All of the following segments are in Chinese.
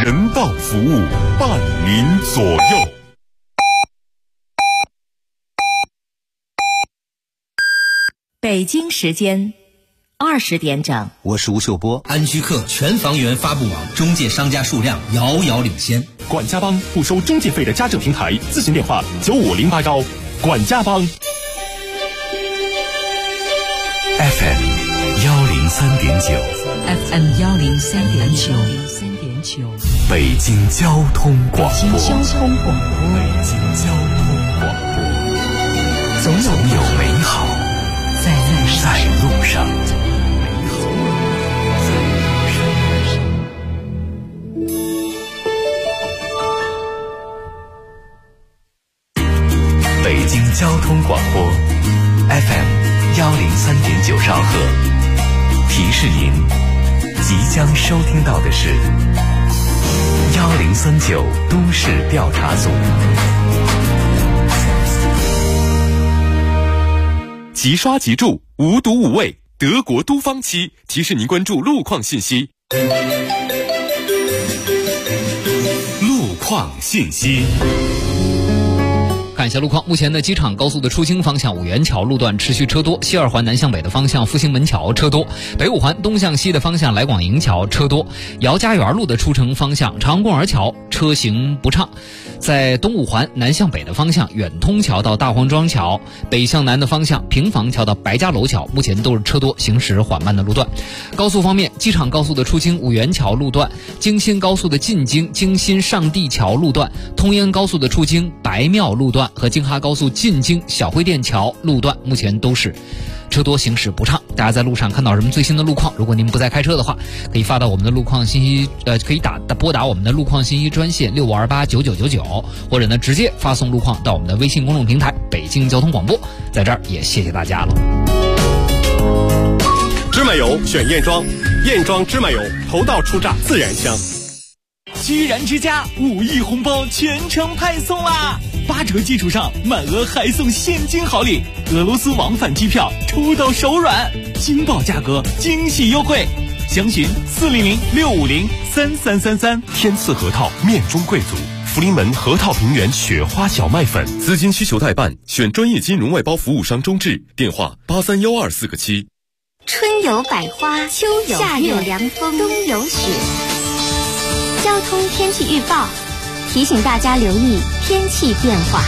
人道服务，伴您左右。 北京时间20点整， 我是吴秀波。 安居客全房源发布网中介商家数量遥遥领先。 管家帮不收中介费的家政平台，咨询电话95081。管家帮 FM 103.9 FM 103.9 北京交通广播。 北京交通广播，总有美好在路上。 北京交通广播 FM 103.9兆赫，提示您即将收听到的是1039都市调查组。 即刷即住，无毒无味，德国都方漆提示您关注路况信息。路况信息。 看一下路况，目前的机场高速的出京方向五元桥路段持续车多，西二环南向北的方向复兴门桥车多，北五环东向西的方向来广营桥车多，姚家园路的出城方向长安公园桥车行不畅，在东五环南向北的方向远通桥到大黄庄桥，北向南的方向平房桥到白家楼桥目前都是车多行驶缓慢的路段。高速方面，机场高速的出京五元桥路段，京新高速的进京京新上地桥路段，通燕高速的出京白庙路段和京哈高速进京小汇店桥路段目前都是车多行驶不畅。大家在路上看到什么最新的路况，如果您不在开车的话，可以发到我们的路况信息可以拨打我们的路况信息专线65289999，或者呢直接发送路况到我们的微信公众平台北京交通广播。在这儿也谢谢大家了。 芝麻油选燕庄，燕庄芝麻油头道初榨自然香。 居然之家5亿红包全程派送啦！8折基础上满额还送现金好礼，俄罗斯往返机票出到手软，惊爆价格，惊喜优惠，详询400-650-3333。 天赐核桃面中贵族，福临门核桃平原雪花小麦粉。资金需求代办，选专业金融外包服务商中智，电话831247个7。 春有百花，秋有夏有凉风，冬有雪。交通天气预报提醒大家留意天气变化。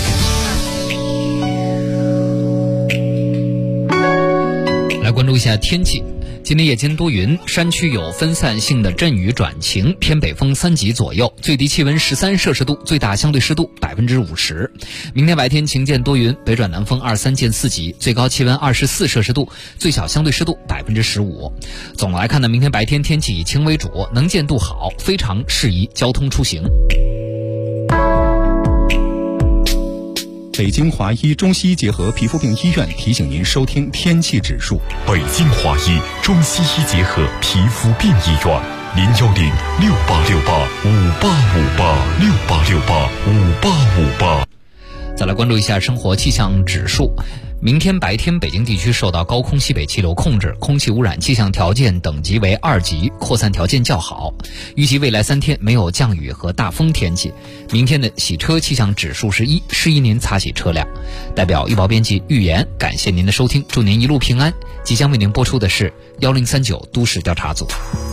来关注一下天气。今天夜间多云，山区有分散性的阵雨转晴，偏北风3级左右，最低气温13摄氏度，最大相对湿度50%。明天白天晴间多云，北转南风23见4级，最高气温24摄氏度，最小相对湿度15%。总的来看呢，明天白天天气以晴为主，能见度好，非常适宜交通出行。 北京华医中西医结合皮肤病医院提醒您收听天气指数。 北京华医中西医结合皮肤病医院，010-6868-5858，6868-5858。 再来关注一下生活气象指数。明天白天北京地区受到高空西北气流控制，空气污染气象条件等级为2级，扩散条件较好。预计未来3天没有降雨和大风天气。明天的洗车气象指数是1，适宜您擦洗车辆。代表预报编辑预言，感谢您的收听，祝您一路平安。即将为您播出的是1039都市调查组。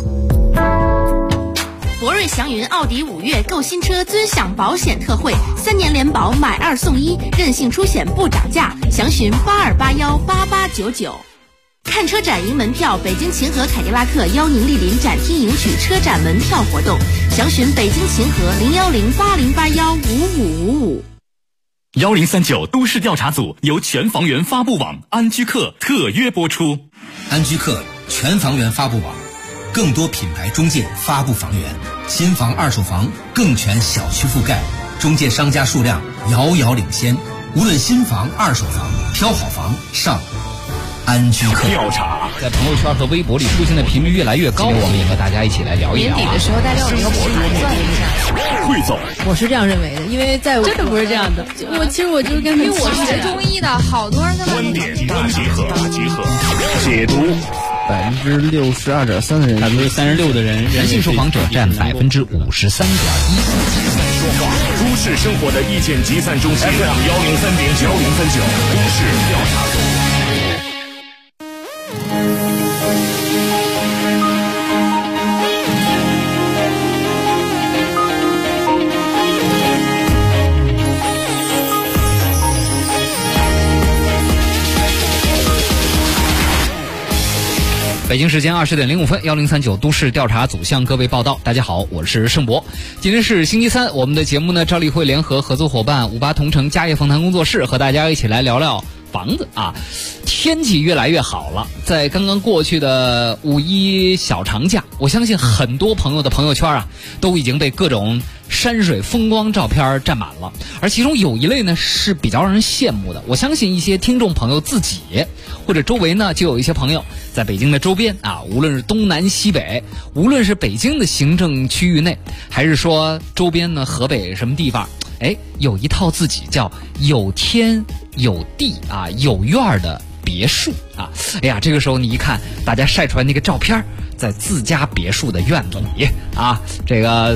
博瑞祥云奥迪5月购新车尊享保险特惠，3年联保买2送1，任性出险不涨价，详询82818899。看车展赢门票，北京秦河凯迪拉克邀您莅临展厅赢取车展门票活动，详询北京秦河01080815555。 1039都市调查组由全房源发布网安居客特约播出。 安居客全房源发布网，更多品牌中介发布房源，新房二手房更全小区覆盖，中介商家数量遥遥领先。无论新房二手房，挑好房上安居客。 调查在朋友圈和微博里出现的频率越来越高，我们也和大家一起来聊一聊。 年底的时候，大家有一个盘算一下。 汇总， 我是这样认为的，因为在真的不是这样的。其实我就是跟，因为我是学中医的，好多人在观点大集合，解读 62.3%的人 ，36%的人性受访者占53.1%。 说话，都市生活的意见集散中心 FM 103.9，都市调查组。 北京时间20点05分，1039都市调查组向各位报道。大家好，我是盛博。今天是星期三，我们的节目呢，照例会联合合作伙伴58同城家业访谈工作室和大家一起来聊聊房子啊。天气越来越好了，在刚刚过去的5·1小长假，我相信很多朋友的朋友圈啊，都已经被各种山水风光照片占满了。而其中有一类呢是比较让人羡慕的，我相信一些听众朋友自己或者周围呢就有一些朋友在北京的周边啊，无论是东南西北，无论是北京的行政区域内，还是说周边呢河北什么地方，有一套自己叫有天有地啊有院的别墅啊。这个时候你一看大家晒出来那个照片，在自家别墅的院子里啊，这个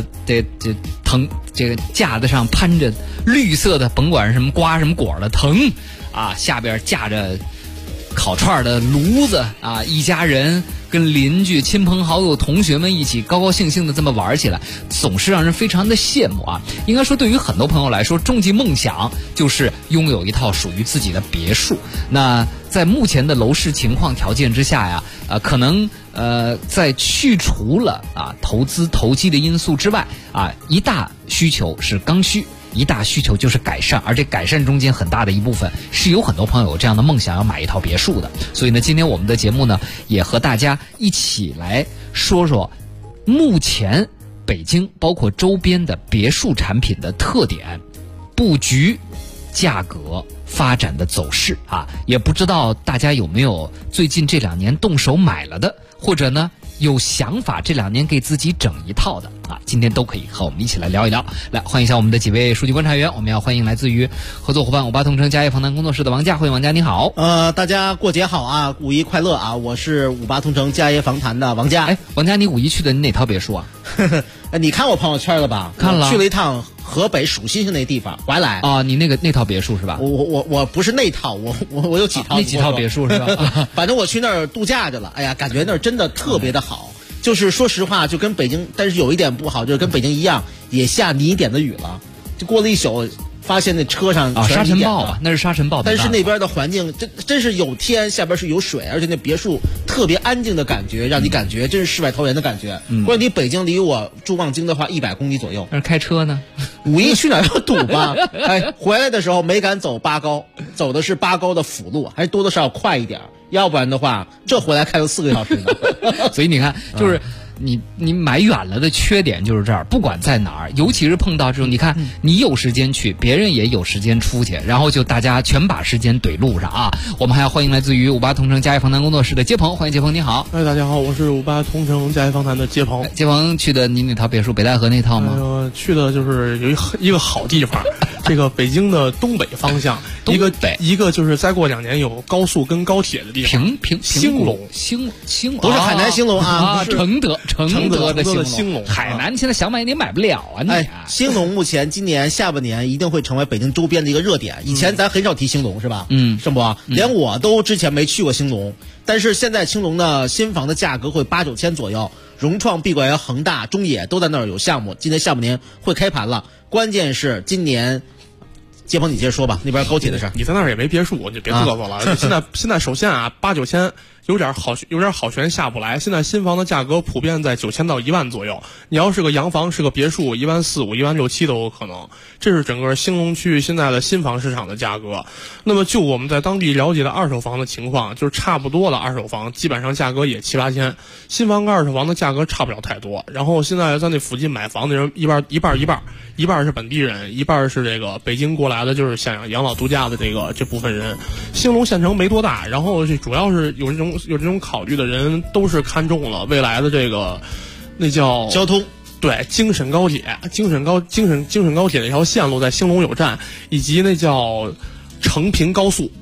架子上攀着绿色的甭管什么瓜什么果的藤啊，下边架着烤串的炉子啊，一家人跟邻居亲朋好友同学们一起高高兴兴的这么玩起来，总是让人非常的羡慕啊。应该说对于很多朋友来说，终极梦想就是拥有一套属于自己的别墅。那在目前的楼市情况条件之下呀，可能在去除了投资投机的因素之外啊，一大需求是刚需，一大需求就是改善，而这改善中间很大的一部分是有很多朋友有这样的梦想要买一套别墅的。所以呢，今天我们的节目呢，也和大家一起来说说目前北京包括周边的别墅产品的特点、布局、价格、发展的走势啊。也不知道大家有没有最近这2年动手买了的，或者呢有想法这2年给自己整一套的啊，今天都可以和我们一起来聊一聊。来，欢迎一下我们的几位数据观察员，我们要欢迎来自于合作伙伴58同城家业访谈工作室的王佳，欢迎王佳，你好。 大家过节好啊，5·1快乐啊！我是58同城家业访谈的王佳。 王佳，你5·1去的哪套别墅啊？ 你看我朋友圈了吧？ 看了， 去了一趟河北蜀新那地方，怀来啊。你那套别墅是吧？ 我不是那套，我有几套。 那几套别墅是吧？ 反正我去那儿度假去了。哎呀，感觉那儿真的特别的好。就是说实话，就跟北京，但是有一点不好，就是跟北京一样，也下泥点的雨了。就过了一宿，发现那车上沙尘暴啊，那是沙尘暴。 但是那边的环境真是有天，下边是有水，而且那别墅特别安静的感觉，让你感觉真是世外桃源的感觉。关键你北京离我住望京的话100公里左右。 但是开车呢 ，5·1去哪儿有堵吧？回来的时候没敢走8高，走的是8高的辅路，还多多少少快一点。要不然的话，这回来开了4个小时呢。 所以你看，就是你买远了的缺点就是这儿，不管在哪儿，尤其是碰到这种，你看你有时间去，别人也有时间出去，然后就大家全把时间怼路上啊。我们还要欢迎来自于58同城家业访谈工作室的接鹏，欢迎接鹏，你好。 大家好，我是58同城家业访谈的接鹏。 接鹏去的你那套别墅，北戴河那套吗？ 去的就是有一个好地方。这个北京的东北方向，一个就是再过2年有高速跟高铁的地方，兴隆， 不是海南兴隆啊， 承德的兴隆。海南现在想买你买不了啊！ 兴隆目前今年下半年一定会成为北京周边的一个热点。以前咱很少提兴隆是吧？盛博，连我都之前没去过兴隆，但是现在兴隆的新房的价格会8、9千左右。融创、碧桂园、恒大、中野都在那儿有项目，今年下半年会开盘了。关键是今年。接鹏，你接着说吧，那边高铁的事儿。 你在那儿也没别墅，你就别嘚瑟了。现在首先啊，8、9千有点好悬下不来。现在新房的价格普遍在9000到1万左右。你要是个洋房，是个别墅，1.4万5、1.6万7都有可能。这是整个兴隆区现在的新房市场的价格。那么就我们在当地了解的二手房的情况，就是差不多的二手房基本上价格也7、8千，新房跟二手房的价格差不了太多。然后现在在那附近买房的人一半是本地人，一半是这个北京过来的，就是想养老度假的这部分人。兴隆县城没多大，然后这主要是有这种考虑的人都是看中了未来的那叫交通。 对，京沈高铁那条线路在兴隆有站，以及那叫成平高速。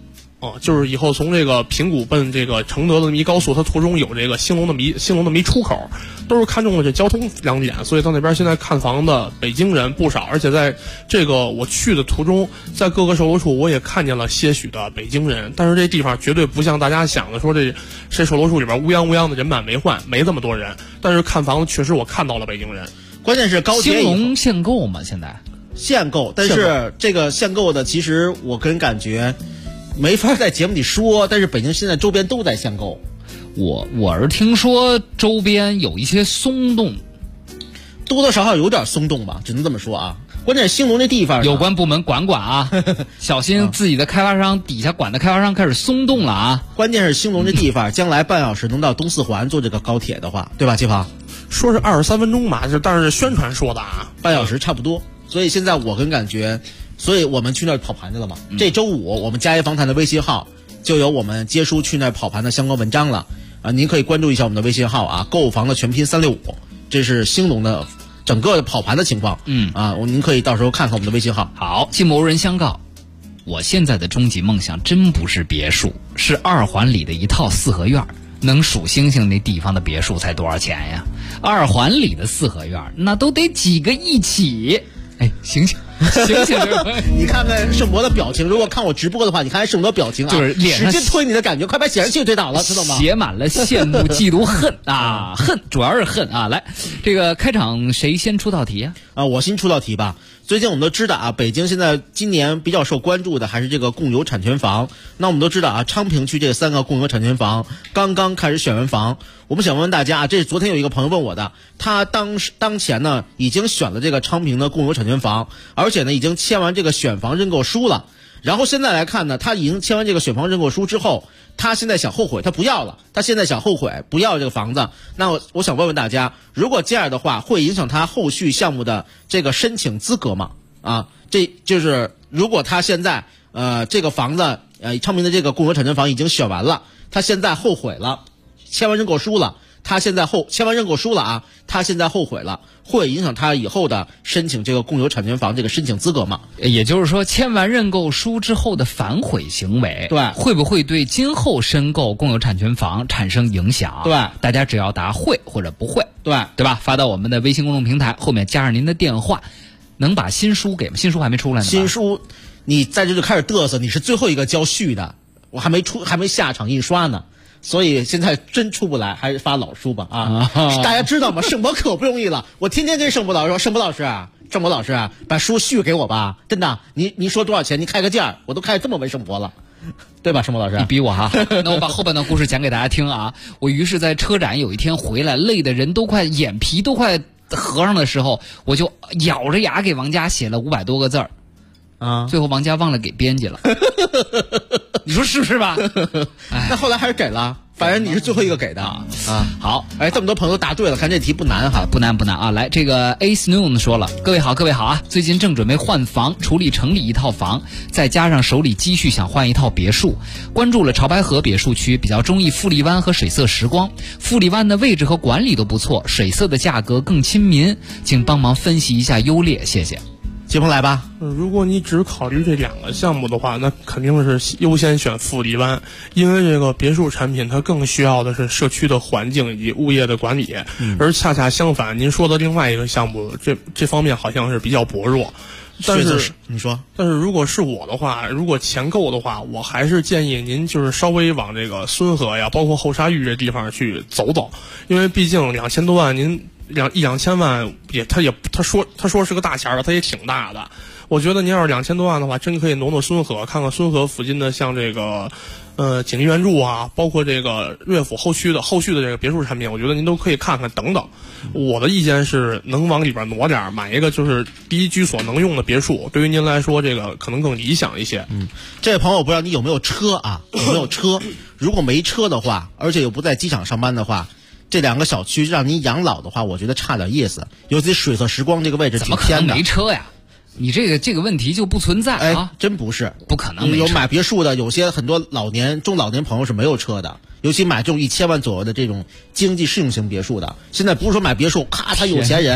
就是以后从这个平谷奔这个承德的一高速，它途中有这个兴隆的一出口，都是看中了这交通两点，所以到那边现在看房的北京人不少，而且在这个我去的途中，在各个售楼处我也看见了些许的北京人，但是这地方绝对不像大家想的说这售楼处里边乌泱的人满为患，没这么多人，但是看房子确实我看到了北京人。 关键是高铁兴隆限购嘛，现在限购，但是这个限购的，其实我个人感觉没法在节目里说，但是北京现在周边都在限购。 我是听说周边有一些松动， 多多少少有点松动吧，只能这么说啊。关键是兴隆这地方， 有关部门管啊，小心自己的开发商底下管的开发商开始松动了啊。 关键是兴隆这地方，将来半小时能到东四环坐这个高铁的话，对吧，季鹏？ 说是23分钟吧，但是宣传说的啊， 半小时差不多。所以现在我跟感觉，所以我们去那儿跑盘去了嘛。这周五我们佳业房谈的微信号就有我们接书去那儿跑盘的相关文章了啊，您可以关注一下我们的微信号啊，购房的全拼365，这是兴隆的整个的跑盘的情况。您可以到时候看看我们的微信号。 好，进某人相告，我现在的终极梦想真不是别墅，是2环里的一套四合院。能数星星那地方的别墅才多少钱呀？2环里的四合院那都得几个亿起。哎，醒醒！ 你看看盛博的表情，如果看我直播的话，你看盛博表情啊， 就是脸上使劲推你的感觉，快把显示器推倒了，知道吗？ 写满了羡慕、嫉妒、恨啊，恨，主要是恨啊！来，这个开场谁先出道题啊？ 我先出道题吧。最近我们都知道啊，北京现在今年比较受关注的还是这个共有产权房。那我们都知道啊，昌平区这3个共有产权房刚刚开始选完房。我们想问问大家啊，这是昨天有一个朋友问我的，他当前呢已经选了这个昌平的共有产权房，而且呢已经签完这个选房认购书了。然后现在来看呢，他已经签完这个选房认购书之后，他现在想后悔，他不要了，他现在想后悔不要这个房子。那我想问问大家，如果这样的话，会影响他后续项目的这个申请资格吗？啊，这就是如果他现在这个房子昌平的这个共有产权房已经选完了，他现在后悔了，签完认购书了，签完认购书了啊，他现在后悔了，会影响他以后的申请这个共有产权房这个申请资格吗？ 也就是说，签完认购书之后的反悔行为， 对， 会不会对今后申购共有产权房产生影响？ 对， 大家只要答会或者不会，对吧？发到我们的微信公众平台，后面加上您的电话，能把新书给吗？新书还没出来呢。 新书，你在这就开始嘚瑟，你是最后一个交续的，我还没下场印刷呢。所以现在真出不来，还是发老书吧啊！大家知道吗？盛博可不容易了，我天天跟盛博老师说，盛博老师啊，把书续给我吧，真的，你说多少钱？你开个价，我都开这么为盛博了，对吧，盛博老师？ 你逼我哈！那我把后半段故事讲给大家听啊。我于是在车展有一天回来，累的人都快眼皮都快合上的时候，我就咬着牙给王佳写了500多个字儿啊，最后王佳忘了给编辑了。你说是不是吧？ 那后来还是给了，反正你是最后一个给的啊。好，这么多朋友都答对了，看这题不难哈， 不难啊。来，这个 A Snoon 说了，各位好啊，最近正准备换房，处理城里一套房，再加上手里积蓄想换一套别墅，关注了潮白河别墅区，比较中意富丽湾和水色时光。富丽湾的位置和管理都不错，水色的价格更亲民，请帮忙分析一下优劣，谢谢。 杰鹏来吧。 如果你只考虑这2个项目的话，那肯定是优先选富丽湾，因为这个别墅产品它更需要的是社区的环境以及物业的管理，而恰恰相反，您说的另外一个项目，这方面好像是比较薄弱。但是你说， 但是如果是我的话，如果钱够的话，我还是建议您就是稍微往这个孙河呀，包括后沙峪这地方去走走，因为毕竟2000多万，您1-2千万他说是个大钱儿，他也挺大的。我觉得您要是2000多万的话，真可以挪孙河，看看孙河附近的像这个锦丽苑住啊，包括这个乐府后续的这个别墅产品，我觉得您都可以看看等等。我的意见是能往里边挪点，买一个就是第一居所能用的别墅，对于您来说这个可能更理想一些。 这位朋友，我不知道你有没有车啊？有没有车？如果没车的话，而且又不在机场上班的话，这2个小区让您养老的话，我觉得差点意思。尤其水色时光这个位置挺偏的。 怎么可能没车呀？你这个问题就不存在啊！ 真不是， 不可能没车。 有买别墅的，有些很多中老年朋友是没有车的，尤其买这种1000万左右的这种经济适用型别墅的。现在不是说买别墅，咔，他有钱人，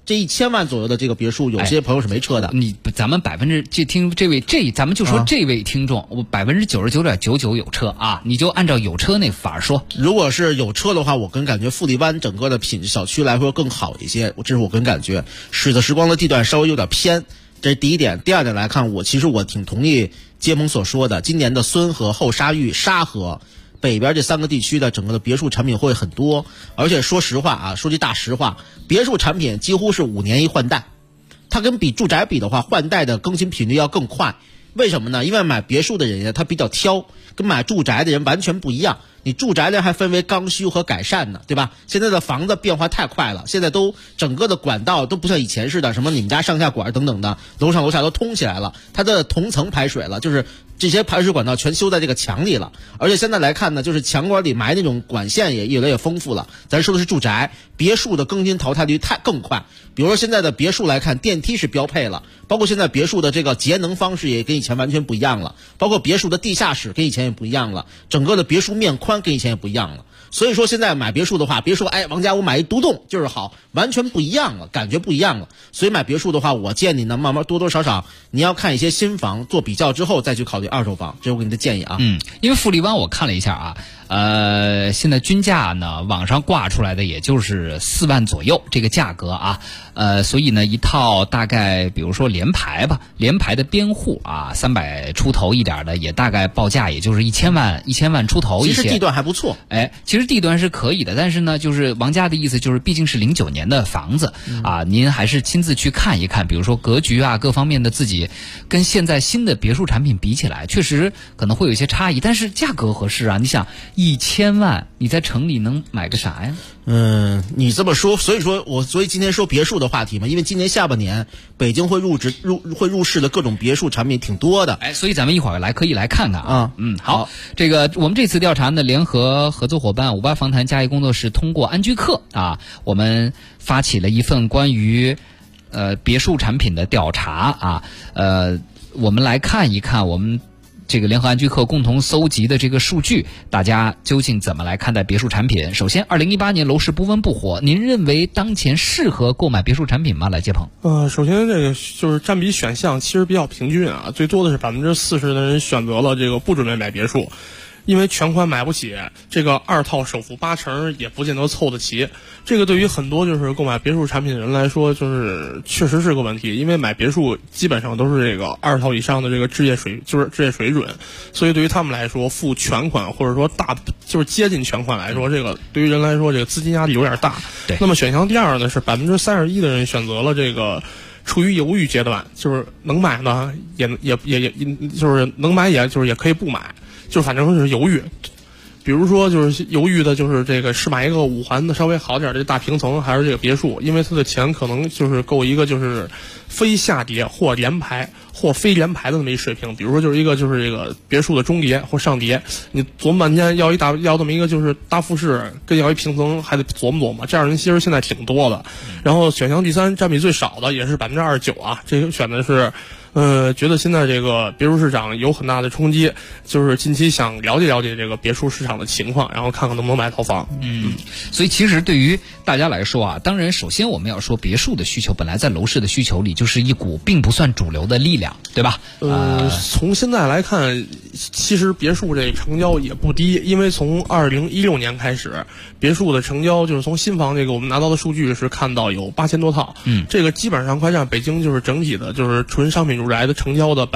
这1000万左右的这个别墅，有些朋友是没车的。 咱们听咱们就说这位听众，我99.99%有车啊，你就按照有车那法说。 如果是有车的话，我个人感觉富力湾整个的品质小区来说更好一些，这是我个人感觉。水的时光的地段稍微有点偏，这是第一点。第二点来看，我挺同意接鹏所说的，今年的孙河、后沙峪、沙河北边这3个地区的整个的别墅产品会很多，而且说实话啊，说句大实话，别墅产品几乎是5年一换代，它跟住宅比的话，换代的更新频率要更快。为什么呢？因为买别墅的人他比较挑，跟买住宅的人完全不一样。你住宅的还分为刚需和改善呢，对吧？现在的房子变化太快了，现在都整个的管道都不像以前似的，什么你们家上下管等等的，楼上楼下都通起来了，它的同层排水了，就是这些排水管道全修在这个墙里了。而且现在来看呢，就是墙管里埋那种管线也越来越丰富了。咱说的是住宅，别墅的更新淘汰率更快。比如说现在的别墅来看，电梯是标配了，包括现在别墅的这个节能方式也跟以前完全不一样了，包括别墅的地下室跟以前也不一样了，整个的别墅面宽跟以前也不一样了。所以说现在买别墅的话，别说王家我买一独栋就是好，完全不一样了，感觉不一样了。所以买别墅的话，我建议呢，慢慢多多少少你要看一些新房做比较之后再去考虑二手房，这是我给你的建议啊。 因为富力湾我看了一下啊，现在均价呢网上挂出来的也就是4万左右这个价格啊，所以呢一套大概比如说联排的边户啊，300出头一点的也大概报价也就是1000万出头一些。 其实地段还不错， 其实地段是可以的，但是呢，就是王家的意思就是，毕竟是09年的房子啊，您还是亲自去看一看，比如说格局啊，各方面的自己跟现在新的别墅产品比起来，确实可能会有一些差异，但是价格合适啊。你想1000万，你在城里能买个啥呀？ 你这么说，所以今天说别墅的话题嘛，因为今年下半年北京会入市的各种别墅产品挺多的， 所以咱们一会儿可以来看看啊。好，这个我们这次调查呢，联合合作伙伴58房谈嘉义工作室通过安居客啊，我们发起了一份关于别墅产品的调查啊，我们来看一看我们这个联合安居客共同搜集的这个数据，大家究竟怎么来看待别墅产品？首先，2018年楼市不温不火，您认为当前适合购买别墅产品吗？来，接鹏。 首先这个就是占比选项其实比较平均啊，最多的是40%的人选择了这个不准备买别墅。因为全款买不起，这个2套首付8成也不见得凑得齐。这个对于很多就是购买别墅产品的人来说，就是确实是个问题。因为买别墅基本上都是这个2套以上的这个置业水准，所以对于他们来说，付全款或者说就是接近全款来说，这个对于人来说，这个资金压力有点大。 对。 那么选项第二呢，是31%的人选择了这个处于犹豫阶段，就是能买呢，也就是能买，也就是也可以不买。就反正是犹豫，比如说就是犹豫的就是这个是买一个5环的稍微好点的大平层，还是这个别墅，因为它的钱可能就是够一个就是非下跌或连排或非连排的那么一水平。比如说就是一个就是这个别墅的中跌或上跌，你琢磨半天要这么一个就是大复式，跟要一平层还得琢磨，这样人其实现在挺多的。然后选项第3占比最少的也是29%啊，这个选的是。觉得现在这个别墅市场有很大的冲击，就是近期想了解了解这个别墅市场的情况，然后看看能不能买套房。 所以其实对于大家来说啊，当然首先我们要说别墅的需求本来在楼市的需求里就是一股并不算主流的力量，对吧？ 从现在来看，其实别墅这成交也不低，因为从2016年开始，别墅的成交就是从新房这个我们拿到的数据是看到有8000多套，这个基本上快占北京就是整体的就是纯商品住宅的成交的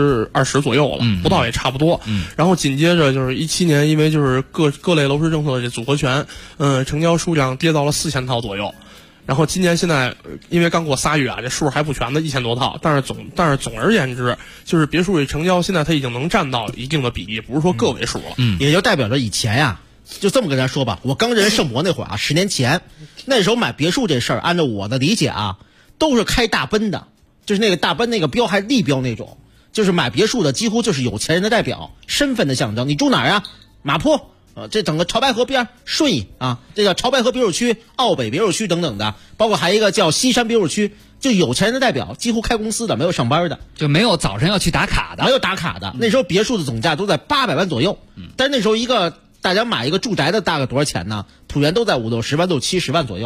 20%左右了，不到也差不多。然后紧接着就是17年，因为就是各类楼市政策的这组合拳，成交数量跌到了4000套左右。然后今年现在因为刚过3月啊，这数还不全的1000多套，但是总而言之，就是别墅成交现在它已经能占到一定的比例，不是说个位数了。 也就代表着以前呀，就这么跟咱说吧，我刚认识圣博那会儿啊，10年前那时候买别墅这事儿，按照我的理解啊，都是开大奔的，就是那个大奔那个标还立标那种，就是买别墅的几乎就是有钱人的代表，身份的象征。你住哪儿啊？马坡。这整个潮白河边顺义啊，这叫潮白河别墅区、奥北别墅区等等的，包括还有一个叫西山别墅区，就有钱人的代表，几乎开公司的，没有上班的， 就没有早上要去打卡的， 没有打卡的。那时候别墅的总价都在800万左右，但是那时候大家买一个住宅的大概多少钱呢？普遍都在50-60万到70万左右。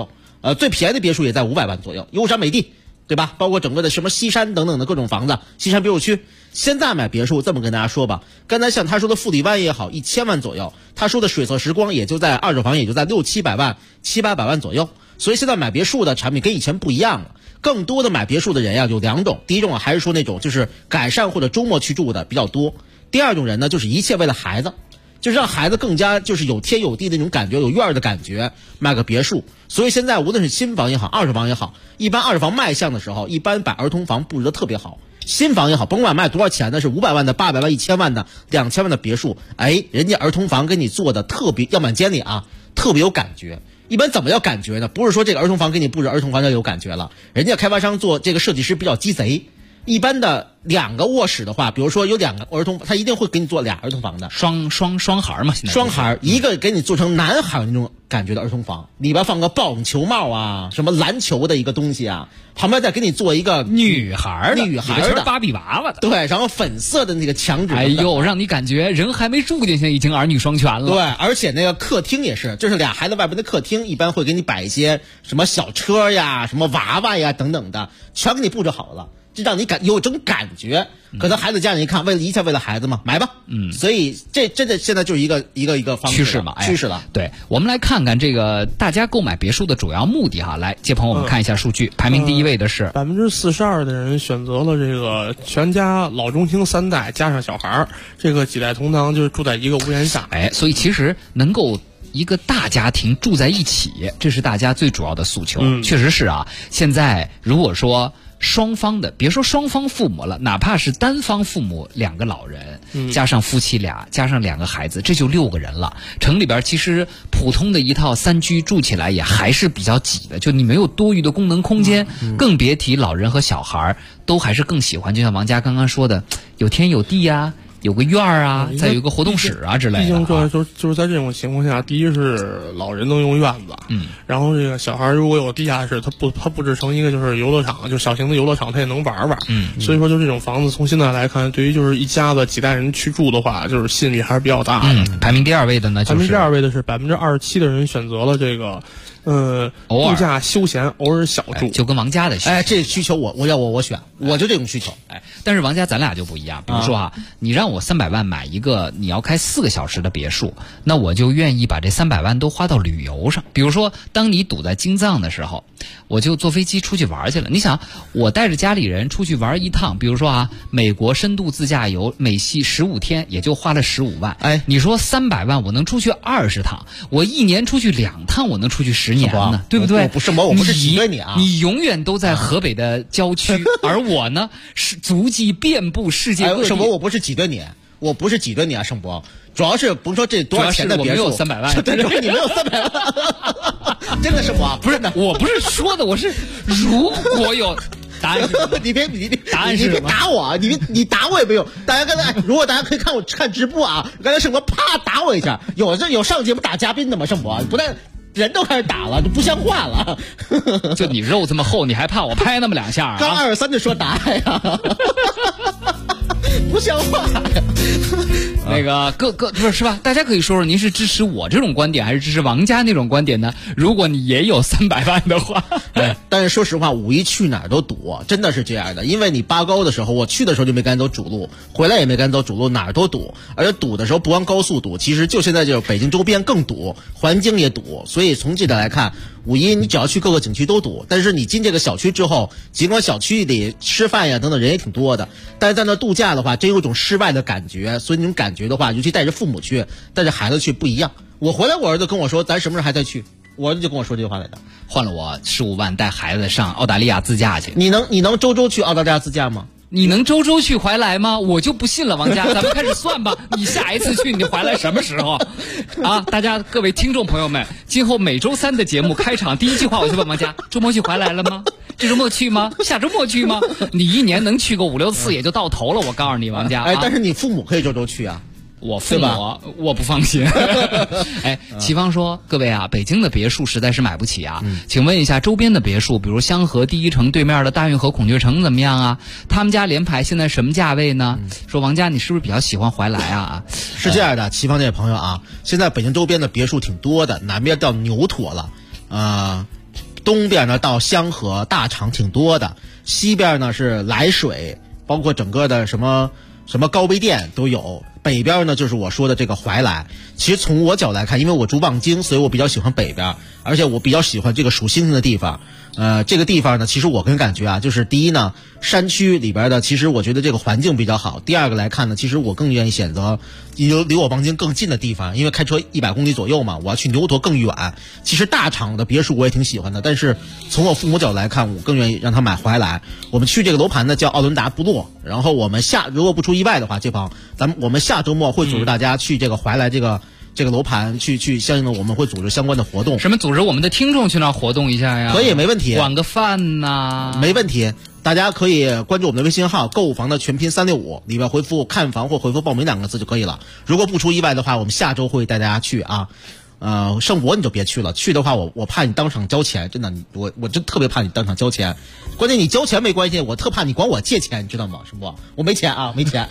最便宜的别墅也在500万左右，优山美地，对吧？包括整个的什么西山等等的各种房子，西山别墅区。现在买别墅这么跟大家说吧，刚才像他说的富里湾也好，1000万左右，他说的水色时光也就在二手房也就在600-700万、700-800万左右。所以现在买别墅的产品跟以前不一样了，更多的买别墅的人呀有2种，第一种还是说那种就是改善或者周末去住的比较多，第二种人呢就是一切为了孩子。就是让孩子更加就是有天有地的那种感觉，有院的感觉，买个别墅。所以现在无论是新房也好，二手房也好，一般二手房卖相的时候，一般把儿童房布置的特别好。新房也好，甭管卖多少钱的，是500万的、800万、1000万的、2000万的别墅，哎，人家儿童房给你做的特别，要满间里啊，特别有感觉。一般怎么叫感觉呢？不是说这个儿童房给你布置儿童房就有感觉了，人家开发商做这个设计师比较鸡贼。一般的2个卧室的话，比如说有2个儿童，他一定会给你做俩儿童房的， 双孩嘛，现在双孩，一个给你做成男孩那种感觉的儿童房，里边放个棒球帽啊，什么篮球的一个东西啊，旁边再给你做一个女孩的芭比娃娃的， 对，然后粉色的那个墙纸， 哎呦，让你感觉人还没住进去，已经儿女双全了。 对，而且那个客厅也是，就是俩孩子外边的客厅，一般会给你摆一些什么小车呀、什么娃娃呀等等的，全给你布置好了。就让你有种感觉，可能孩子家人一看，一切为了孩子嘛，买吧。所以这真的现在就是一个方式趋势嘛， 趋势了。 对，我们来看看这个大家购买别墅的主要目的哈。来，接朋友我们看一下数据，排名第一位的是 42%的人选择了这个全家老中青3代加上小孩，这个几代同堂就是住在一个屋檐下。 哎，所以其实能够一个大家庭住在一起，这是大家最主要的诉求。确实是啊，现在如果说双方的，别说双方父母了，哪怕是单方父母2个老人，加上夫妻俩，加上2个孩子，这就6个人了。城里边其实普通的一套3居住起来也还是比较挤的，就你没有多余的功能空间，更别提老人和小孩都还是更喜欢，就像王佳刚刚说的，有天有地呀。有个院儿啊，再有一个活动室啊之类的。 毕竟就是在这种情况下，第一是老人能用院子，然后这个小孩如果有地下室，他布置成一个就是游乐场，就小型的游乐场，他也能玩玩。所以说就这种房子从现在来看，对于就是一家子几代人去住的话，就是吸引力还是比较大的。 排名第2位的呢， 排名第2位的是27%的人选择了这个。度假休闲偶尔小住， 就跟王家的需求。 哎，这需求我选，我就这种需求。 哎，但是王家咱俩就不一样。比如说啊，你让我300万买一个你要开4个小时的别墅，那我就愿意把这300万都花到旅游上。比如说，当你堵在京藏的时候，我就坐飞机出去玩去了。你想，我带着家里人出去玩一趟，比如说啊，美国深度自驾游，美西15天，也就花了15万。 哎， 你说300万我能出去20趟，我1年出去2趟，我能出去10年呢，对不对？ 我不是挤兑你啊！ 你永远都在河北的郊区，而我呢是足迹遍布世界各地。 盛博，我不是挤兑你，啊，盛博。主要是甭说这多少钱的别墅， 我没有300万， 对，主要你没有300万，真的是我不是的，我不是说的，我是如果有。答案是你别打我，你打我也没有。大家刚才如果大家可以看我看直播啊，刚才盛博啪打我一下，有上节目打嘉宾的吗？盛博不但人都开始打了，就不像话了。 就你肉这么厚，你还怕我拍那么2下啊？ 刚23就说打呀。不像话呀！ 那个不是吧？大家可以说说，您是支持我这种观点，还是支持王家那种观点呢？如果你也有300万的话， 但是说实话，五一去哪儿都堵，真的是这样的。因为你拔高的时候，我去的时候就没敢走主路，回来也没敢走主路，哪儿都堵。而且堵的时候不光高速堵，其实就现在就是北京周边更堵，环京也堵。所以从这点来看，五一你只要去各个景区都堵。但是你进这个小区之后，尽管小区里吃饭呀等等人也挺多的，但是在那度假的话，真有种室外的感觉。所以那种感觉的话，尤其带着父母去，带着孩子去不一样。我回来，我儿子跟我说，咱什么时候还再去？我儿子就跟我说这句话来的。 换了我15万带孩子上澳大利亚自驾去。 你能周周去澳大利亚自驾吗？ 你能周周去回来吗？我就不信了，王佳，咱们开始算吧。你下一次去你回来什么时候？啊，大家各位听众朋友们，今后每周3的节目开场第一句话我就问王佳，周末去回来了吗？这周末去吗？下周末去吗？你1年能去个5、6次也就到头了，我告诉你，王佳。 哎，但是你父母可以周周去啊。 我父母我不放心。哎，齐芳说，各位啊，北京的别墅实在是买不起啊，请问一下周边的别墅，比如香河第一城对面的大运河孔雀城怎么样啊？他们家联排现在什么价位呢？说王佳，你是不是比较喜欢怀来啊？ 是这样的，齐芳这位朋友啊，现在北京周边的别墅挺多的，南边到牛驼了， 东边呢到香河大厂挺多的，西边呢是涞水，包括整个的什么高碑店都有。北边呢就是我说的这个怀来。其实从我角来看，因为我住望京，所以我比较喜欢北边，而且我比较喜欢这个数星星的地方。这个地方呢，其实我个人感觉啊，就是第一呢，山区里边的，其实我觉得这个环境比较好。第二个来看呢，其实我更愿意选择离我望京更近的地方，因为开车100公里左右嘛，我要去牛驼更远。其实大厂的别墅我也挺喜欢的，但是从我父母角度来看，我更愿意让他买怀来。我们去这个楼盘呢叫奥伦达部落，然后我们如果不出意外的话，我们下周末会组织大家去这个怀来这个楼盘去相应的我们会组织相关的活动。 什么组织我们的听众去那儿活动一下呀？ 可以，没问题。 管个饭呐， 没问题。大家可以关注我们的微信号购物房的全拼365，里边回复看房或回复报名2个字就可以了。如果不出意外的话，我们下周会带大家去啊。圣博你就别去了，去的话我怕你当场交钱，真的，我真特别怕你当场交钱。关键你交钱没关系，我特怕你管我借钱，你知道吗？圣博，我没钱啊，没钱。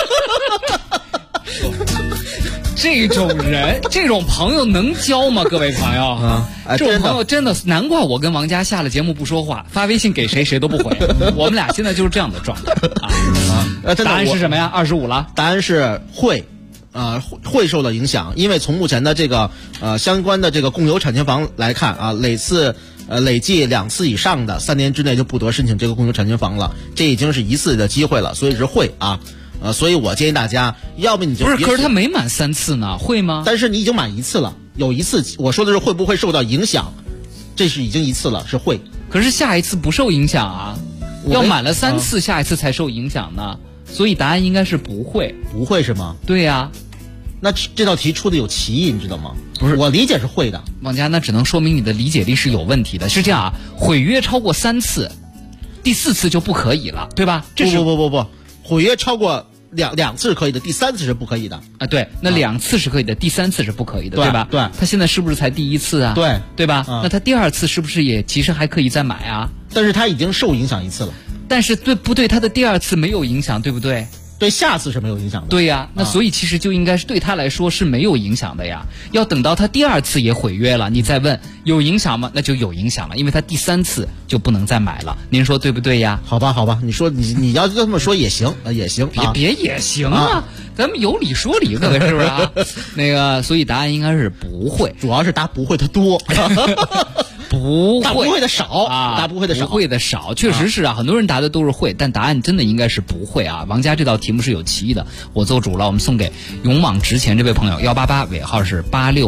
这种人，这种朋友能交吗？各位朋友，这种朋友真的，难怪我跟王佳下了节目不说话，发微信给谁都不回。我们俩现在就是这样的状态啊。答案是什么呀？25了。 答案是会受到影响，因为从目前的这个相关的这个共有产权房来看啊，累计2次以上的3年之内就不得申请这个共有产权房了，这已经是1次的机会了，所以是会啊。所以我建议大家，要不你就不是，可是他没满3次呢，会吗？ 但是你已经满1次了，有1次，我说的是会不会受到影响，这是已经1次了，是会。 可是下一次不受影响啊，要满了3次，下一次才受影响呢，所以答案应该是不会。 不会是吗？ 对呀。 那这道题出的有歧义，你知道吗？不是，我理解是会的。 王佳，那只能说明你的理解力是有问题的。是这样啊，毁约超过3次，第4次就不可以了，对吧？ 不，毁约超过两次是可以的，第3次是不可以的啊。对，那2次是可以的，第3次是不可以的，对吧？ 对。 他现在是不是才第1次啊？对吧？那他第2次是不是也其实还可以再买啊？ 但是他已经受影响1次了。 但是对不对？他的第2次没有影响，对不对？ 对，下次是没有影响的。 对呀，那所以其实就应该是对他来说是没有影响的呀。要等到他第2次也毁约了，你再问有影响吗？那就有影响了，因为他第3次就不能再买了。您说对不对呀？ 好吧，你说你要这么说也行，也行。 别也行啊，咱们有理说理，各位是不是啊？那个，所以答案应该是不会， 主要是答不会的多。 不会， 答不会的少啊，答不会的少， 不会的少，确实是啊，很多人答的都是会，但答案真的应该是不会啊。王佳这道题目是有歧义的，我做主了，我们送给勇往直前这位朋友，188尾号是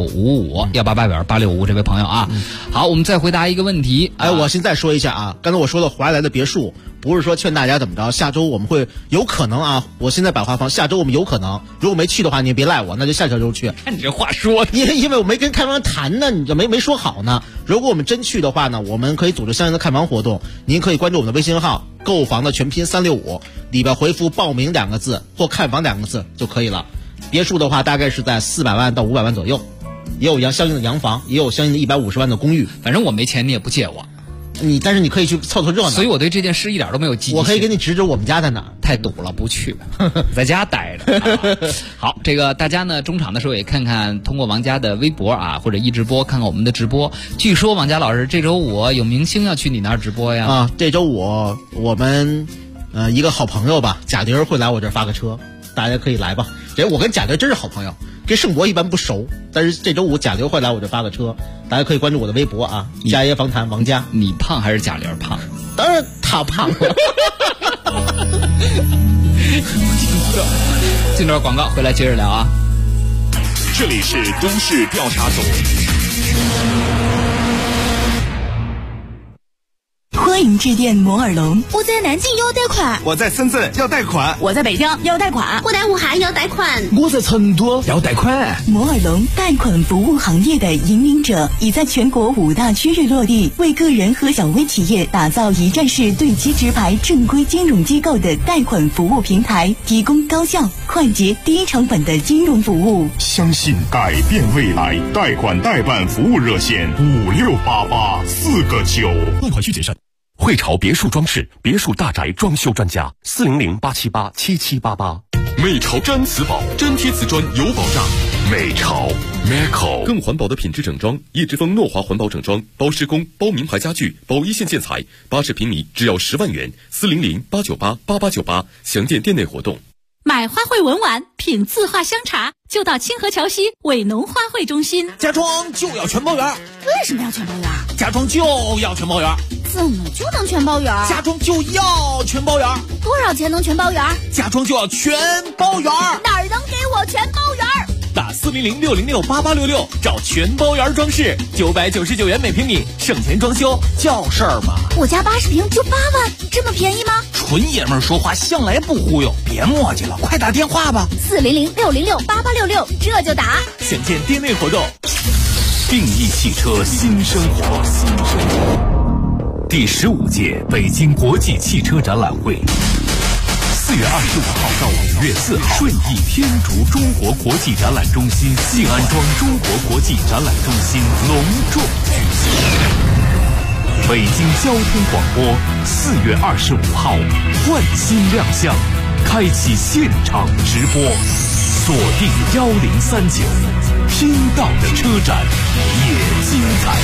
8655，188尾号8655这位朋友啊。好，我们再回答一个问题。 我现在说一下啊，刚才我说的怀来的别墅，不是说劝大家怎么着，下周我们会有可能啊，我现在百花房，下周我们有可能，如果没去的话，你也别赖我，那就下周去。 看你这话说的， 因为我没跟开房谈呢，你就没说好呢。如果我们真去的话呢，我们可以组织相应的看房活动，您可以关注我们的微信号购物房的全拼365，里边回复报名2个字或看房2个字就可以了。别墅的话大概是在400万到500万左右，也有相应的洋房，也有相应的150万的公寓。 反正我没钱，你也不借我。 但是你可以去凑热闹， 所以我对这件事一点都没有积极性。 我可以给你指指我们家在哪， 太堵了，不去，在家待着。好，这个大家呢中场的时候也看看，通过王佳的微博啊或者一直播看看我们的直播。据说王佳老师这周5有明星要去你那儿直播呀？ 啊，这周5我们一个好朋友吧，贾玲会来我这儿发个车，大家可以来吧。我跟贾玲真是好朋友，跟盛博一般不熟，但是这周5贾玲会来我这发个车，大家可以关注我的微博啊，佳爷访谈王佳。 你胖还是贾玲胖？ 当然他胖了。 进段广告回来接着聊啊。 这里是都市调查组。 欢迎致电摩尔龙。 我在南京要贷款， 我在深圳要贷款， 我在北京要贷款， 我在武汉要贷款， 我在成都要贷款。 摩尔龙贷款服务行业的引领者，已在全国5大区域落地，为个人和小微企业打造一站式对接直排正规金融机构的贷款服务平台，提供高效、快捷、低成本的金融服务。 相信改变未来，贷款代办服务热线5688-4个9。 贷款需谨慎。汇潮别墅装饰、别墅大宅装修专家，400-878-7788。 美潮毡瓷宝，粘贴瓷砖有保障。美潮 Meco 更环保的品质整装，叶之峰诺华环保整装，包施工、包名牌家具、包一线建材，80平米只要10万元，400-898-8898，详见店内活动。 买花卉文玩，品字画香茶，就到清河桥西伟农花卉中心。 家装就要全包圆。 为什么要全包圆？ 家装就要全包圆。 怎么就能全包圆？ 家装就要全包圆。 多少钱能全包圆？ 家装就要全包圆。 哪儿能给我全包圆？ 打400-606-8866找全包圆装饰，999元每平米，省钱装修叫事儿嘛。 我家80平就8万，这么便宜吗？ 纯爷们儿说话向来不忽悠，别磨叽了，快打电话吧。 400-606-8866，这就打。 详见店内活动。 定义汽车新生活，第15届北京国际汽车展览会，4月25号到5月4号，顺义天竺中国国际展览中心静安庄中国国际展览中心隆重举行。北京交通广播4月25号换新亮相，开启现场直播，锁定1039，听到的车展也精彩。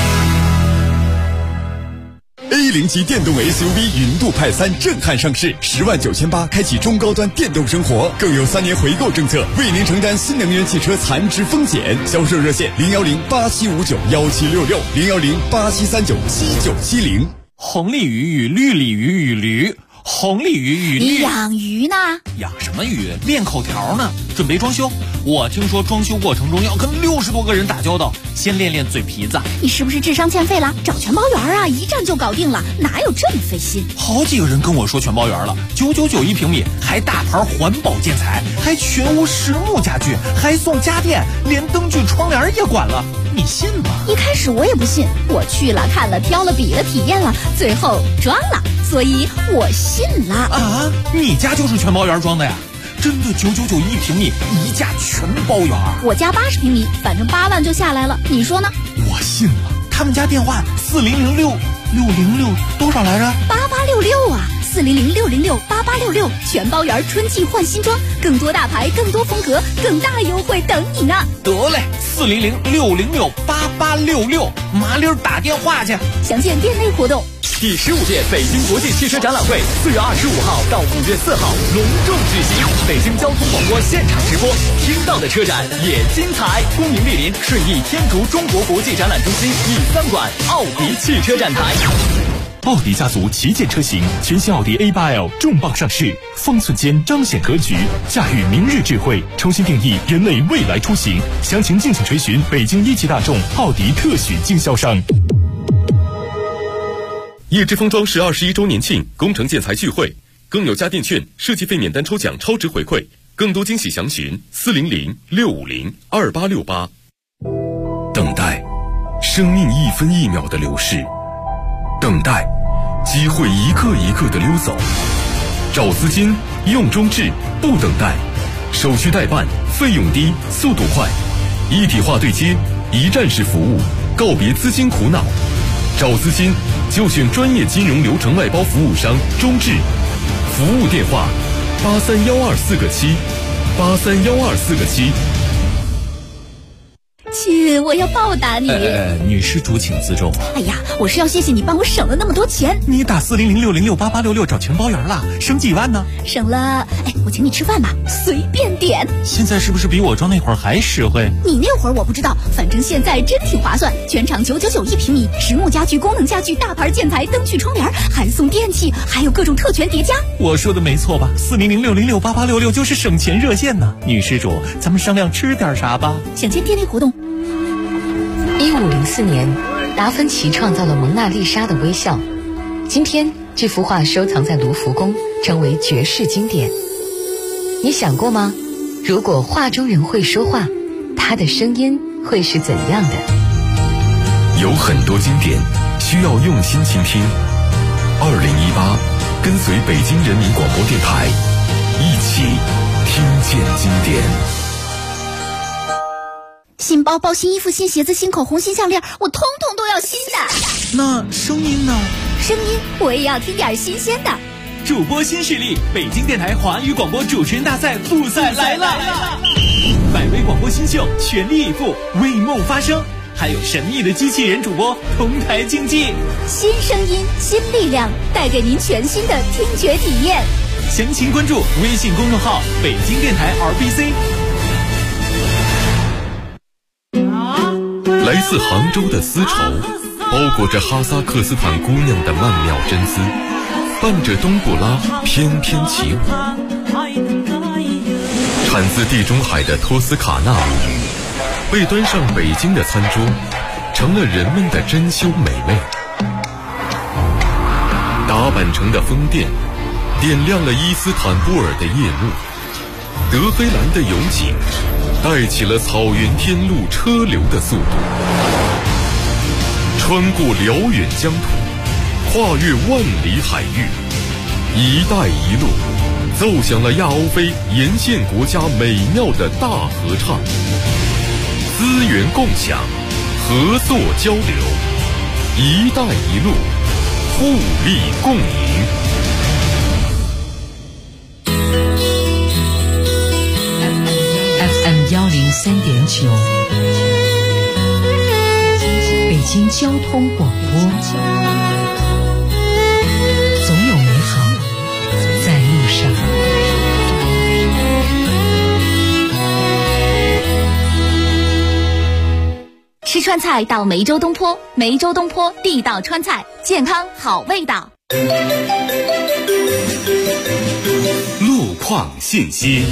A0级电动 SUV 云度派3震撼上市，10.98万开启中高端电动生活，更有3年回购政策，为您承担新能源汽车残值风险。销售热线010-8759-1766 010-8739-7970。 红鲤鱼与绿鲤鱼与驴，红鲤鱼与绿。 你养鱼呢？ 养什么鱼？练口条呢，准备装修。我听说装修过程中要跟60多个人打交道，先练练嘴皮子。 你是不是智商欠费了？找全包圆啊，一站就搞定了，哪有这么费心？ 好几个人跟我说全包圆了，999一平米，还大牌环保建材，还全屋实木家具，还送家电，连灯具窗帘也管了，你信吗？ 一开始我也不信，我去了看了挑了比了体验了，最后装了，所以我信了。 啊，你家就是全包圆装的呀？真的999一平米，一价全包圆。 我家80平米，反正8万就下来了，你说呢？ 我信了。他们家电话40066多少来着 ？8866啊，400-606-8866，全包圆春季换新装，更多大牌，更多风格，更大优惠等你呢。 得嘞，400-606-8866，麻溜打电话去。 详见店内活动。 第15届北京国际汽车展览会4月25号到5月4号隆重举行，北京交通广播现场直播，听到的车展也精彩。恭迎莅临顺义天竺中国国际展览中心E3馆奥迪汽车展台。奥迪家族旗舰车型，全新奥迪 A8L 重磅上市，方寸间彰显格局，驾驭明日智慧，重新定义人类未来出行。详情敬请垂询北京1汽大众奥迪特许经销商。 叶之峰装饰21周年庆工程建材聚会，更有家电券、设计费免单抽奖超值回馈，更多惊喜详询400-650-2868。等待，生命1分1秒的流逝；等待，机会一个一个的溜走。找资金，用中置，不等待，手续代办，费用低，速度快，一体化对接，一站式服务，告别资金苦恼。找资金就选专业金融流程外包服务商中置，服务电话831247，831247。 亲，我要报答你。 女施主请自重。 哎呀，我是要谢谢你帮我省了那么多钱。 你打400-606-8866找全包圆了，省几万呢？ 省了，我请你吃饭吧，随便点。 现在是不是比我装那会儿还实惠？ 你那会儿我不知道，反正现在真挺划算。全场999一平米，实木家具、功能家具、大牌建材、灯具、窗帘，还送电器，还有各种特权叠加。 我说的没错吧？400-606-8866就是省钱热线呢。女施主，咱们商量吃点啥吧？ 详见店内活动。 1504年，达芬奇创造了蒙娜丽莎的微笑。今天，这幅画收藏在卢浮宫，成为绝世经典。你想过吗？如果画中人会说话，他的声音会是怎样的？ 有很多经典需要用心倾听。2018，跟随北京人民广播电台，一起听见经典。 新包包、新衣服、新鞋子、新口红、新项链，我通通都要新的。 那声音呢？ 声音我也要听点新鲜的。 主播新势力，北京电台华语广播主持人大赛复赛来了！100位广播新秀全力以赴，为梦发声，还有神秘的机器人主播同台竞技， 新声音，新力量，带给您全新的听觉体验。 详情关注微信公众号北京电台 RBC。 来自杭州的丝绸，包裹着哈萨克斯坦姑娘的曼妙真丝，伴着冬不拉翩翩起舞。产自地中海的托斯卡纳被端上北京的餐桌，成了人们的珍馐美味。打扮成的风电点亮了伊斯坦布尔的夜幕，德黑兰的油井带起了草原天路车流的速度，穿过辽远疆土，跨越万里海域，一带一路奏响了亚欧非沿线国家美妙的大合唱，资源共享，合作交流，一带一路，互利共赢。 FM103.9，北京交通广播，总有美好在路上。 吃川菜到梅州东坡，梅州东坡地道川菜，健康好味道。 路况信息。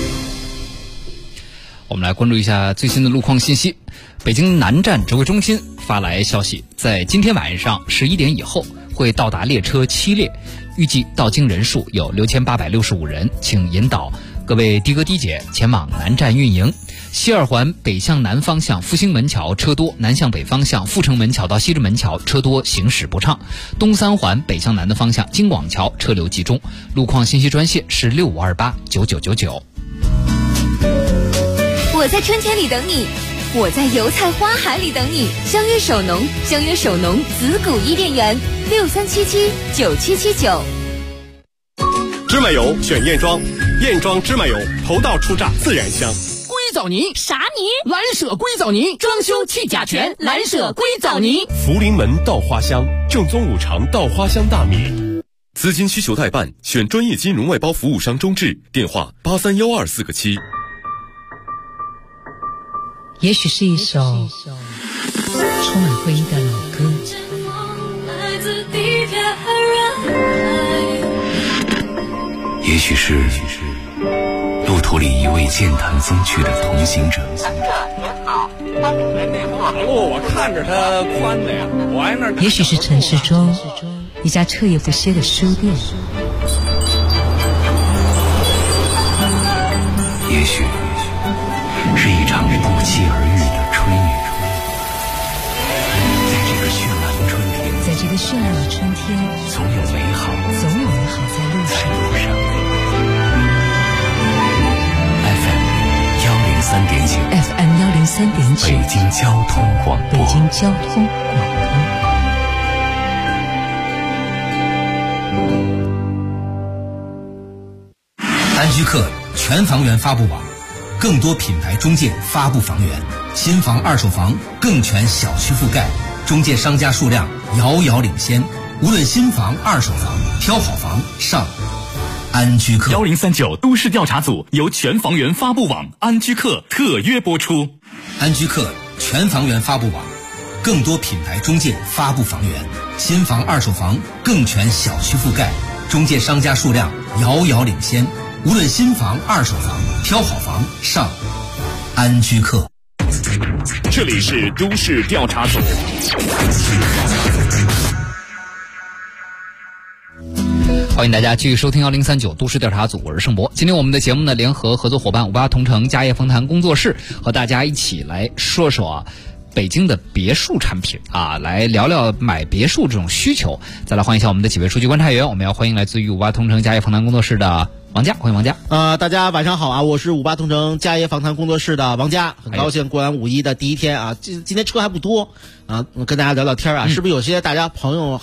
我们来关注一下最新的路况信息。北京南站指挥中心发来消息，在今天晚上11点以后会到达列车7列，预计到京人数有6865人，请引导各位的哥的姐前往南站运营。西二环北向南方向复兴门桥车多，南向北方向阜成门桥到西直门桥车多，行驶不畅。东三环北向南的方向京广桥车流集中。路况信息专线是65289999。 我在春天里等你，我在油菜花海里等你。相约首农，相约首农子谷伊甸园，63779779。 芝麻油选燕庄，燕庄芝麻油头道出榨，自然香。 硅藻泥啥泥？ 蓝舍硅藻泥，装修去甲醛，蓝舍硅藻泥。 福临门稻花香，正宗五常稻花香大米。 资金需求代办，选专业金融外包服务商中智，电话831247个7。 也许是一首充满回忆的老歌， 也许是路途里一位健谈风趣的同行者。 那马路我看着它宽的呀，我挨那。 也许是城市中一家彻夜不歇的书店， 也许是一场不期而遇的春雨。在这个绚烂的春天， 在这个绚烂的春天， 总有美好， 总有美好在路上。 FM103.9，北京交通广播， 北京交通广播。 安居客全房源发布网，更多品牌中介发布房源，新房二手房更全小区覆盖，中介商家数量遥遥领先。无论新房二手房，挑好房上安居客。 1039都市调查组由全房源发布网安居客特约播出。 安居客全房源发布网，更多品牌中介发布房源，新房二手房更全小区覆盖，中介商家数量遥遥领先。无论新房二手房，挑好房上安居客。 这里是都市调查组。 欢迎大家继续收听1039都市调查组，我是盛博。今天我们的节目呢，联合合作伙伴58同城家业访谈工作室，和大家一起来说说北京的别墅产品啊，来聊聊买别墅这种需求。再来欢迎一下我们的几位数据观察员，我们要欢迎来自于58同城家业访谈工作室的王佳，欢迎王佳。 大家晚上好啊，我是58同城家业访谈工作室的王佳，很高兴过完5·1的第一天啊，今天车还不多啊，跟大家聊聊天啊，是不是有些大家朋友还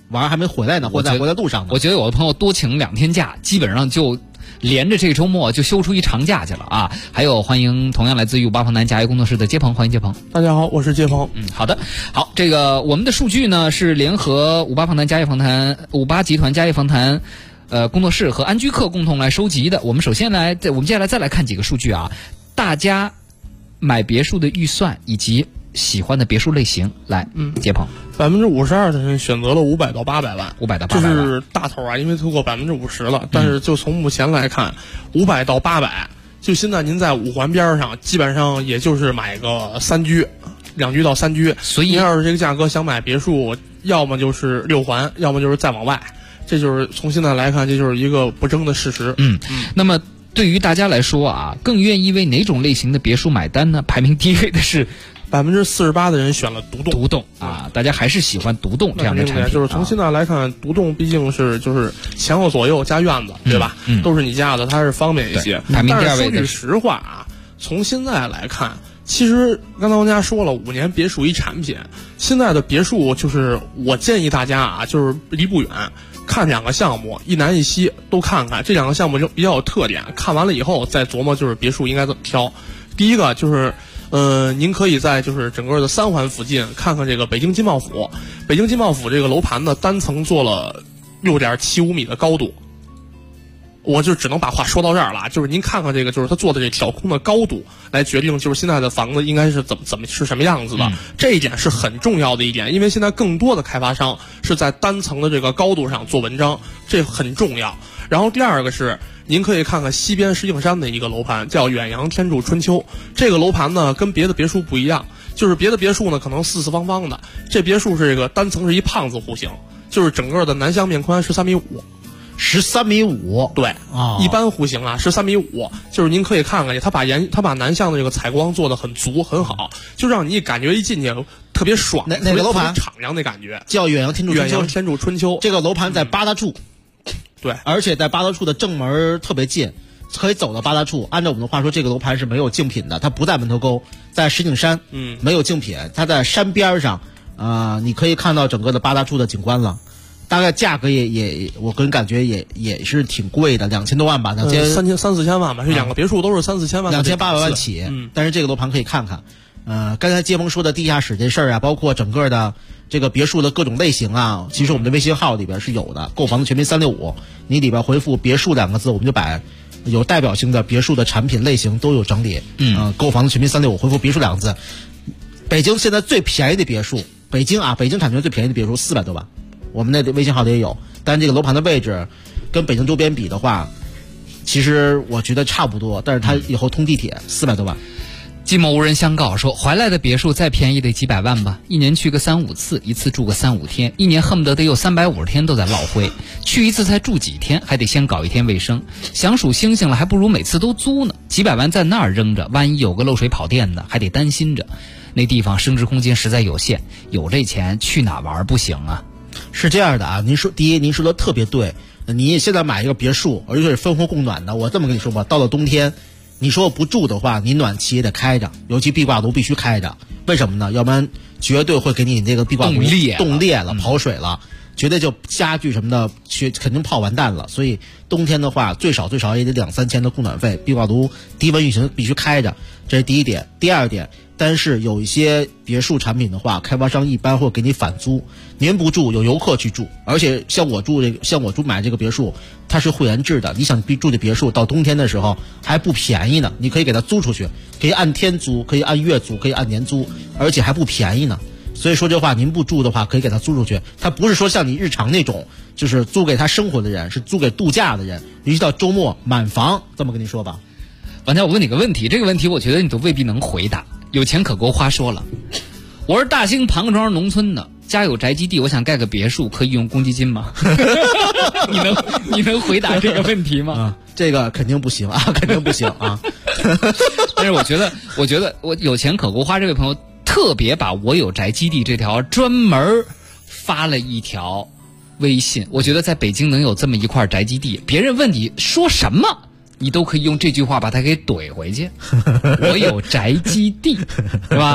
玩还没回来呢，或者在回来路上呢。 我觉得有的朋友多请2天假，基本上就连着这个周末就休出一长假去了啊！还有欢迎同样来自于58方谈家业工作室的接鹏，欢迎接鹏。 大家好，我是接鹏。 好的，好，这个我们的数据呢是联合58方谈家业访谈、58集团家业访谈。工作室和安居客共同来收集的。我们接下来再来看几个数据啊，大家买别墅的预算以及喜欢的别墅类型。来，接鹏 ，52%的人选择了500到800万 ，500到800万， 这是大头啊，因为超过50%了。但是就从目前来看，500到800，就现在您在5环边上，基本上也就是买个3居，2居到3居。 所以， 您要是这个价格想买别墅，要么就是6环，要么就是再往外。这就是从现在来看，这就是一个不争的事实。 那么对于大家来说啊，更愿意为哪种类型的别墅买单呢？排名第一位的是 48%的人选了独栋啊，大家还是喜欢独栋这样的产品。 就是从现在来看，独栋毕竟是就是前后左右加院子，对吧？都是你家的，它是方便一些。 排名第二位。 但是说句实话啊，从现在来看，其实刚才王家说了，5年别墅一产品，现在的别墅就是我建议大家啊，就是离不远。看2个项目，一南一西都看看，这2个项目就比较有特点。看完了以后再琢磨，就是别墅应该怎么挑。第一个就是，您可以在就是整个的3环附近看看这个北京金茂府。北京金茂府这个楼盘呢，单层做了6.75米的高度。我就只能把话说到这儿了，就是您看看这个，就是他做的这挑空的高度，来决定就是现在的房子应该是怎么是什么样子的。这一点是很重要的一点，因为现在更多的开发商是在单层的这个高度上做文章，这很重要。然后第二个是，您可以看看西边石景山的一个楼盘，叫远洋天柱春秋。这个楼盘呢，跟别的别墅不一样，就是别的别墅呢可能四四方方的，这别墅是这个单层是一胖子户型，就是整个的南向面宽13.5米。 13.5米， 对啊，一般户型啊13.5米，就是您可以看看，他把南向的这个采光做得很足很好，就让你感觉一进去特别爽。 哪个楼盘？ 敞亮的感觉， 叫远洋天柱春秋。 这个楼盘在八大处， 对， 而且在八大处的正门特别近，可以走到八大处。按照我们的话说，这个楼盘是没有竞品的，它不在门头沟，在石景山，没有竞品，它在山边上，你可以看到整个的八大处的景观了。大概价格也，我个人感觉也是挺贵的，2000多万吧 ，3、4千万吧，这2个别墅都是3、4千万 ，2800万起。但是这个楼盘可以看看。刚才接鹏说的地下室这事儿啊，包括整个的这个别墅的各种类型啊，其实我们的微信号里边是有的。购房的全拼365，你里边回复别墅2个字，我们就把有代表性的别墅的产品类型都有整理。购房的全拼365，回复别墅2个字。北京现在最便宜的别墅，北京产权最便宜的别墅400多万。我们的微信号里也有，但是这个楼盘的位置跟北京周边比的话，其实我觉得差不多，但是它以后通地铁400多万。 寂寞无人相告说，怀来的别墅再便宜得几百万吧，一年去个3、5次，一次住个3、5天，一年恨不得有350天都在落灰，去一次才住几天，还得先搞1天卫生，想数星星了还不如每次都租呢。几百万在那儿扔着，万一有个漏水跑电的，还得担心着。那地方升值空间实在有限，有这钱去哪玩不行啊？ 是这样的啊，您说的特别对，你现在买一个别墅，而且是分户供暖的，我这么跟你说吧，到了冬天，你说不住的话，你暖气也得开着，尤其壁挂炉必须开着，为什么呢？要不然绝对会给你这个壁挂炉冻裂了，跑水了，绝对就家具什么的肯定泡完蛋了。所以冬天的话，最少也得2、3千的供暖费，壁挂炉低温运行必须开着，这是第一点。第二点，但是有一些别墅产品的话，开发商一般会给你返租，您不住有游客去住，而且像我买这个别墅，它是会员制的，你想住的别墅到冬天的时候还不便宜呢，你可以给它租出去，可以按天租，可以按月租，可以按年租，而且还不便宜呢。所以说这话您不住的话，可以给他租出去。他不是说像你日常那种，就是租给他生活的人，是租给度假的人。尤其到周末满房，这么跟你说吧。 王家，我问你个问题，这个问题我觉得你都未必能回答。有钱可够花说了，我是大兴庞庄农村的，家有宅基地，我想盖个别墅，可以用公积金吗？你能回答这个问题吗？ 这个肯定不行啊，肯定不行啊。 但是我觉得我有钱可够花这位朋友特别把我有宅基地这条专门发了一条微信，我觉得在北京能有这么一块宅基地，别人问你说什么，你都可以用这句话把它给怼回去。我有宅基地，是吧？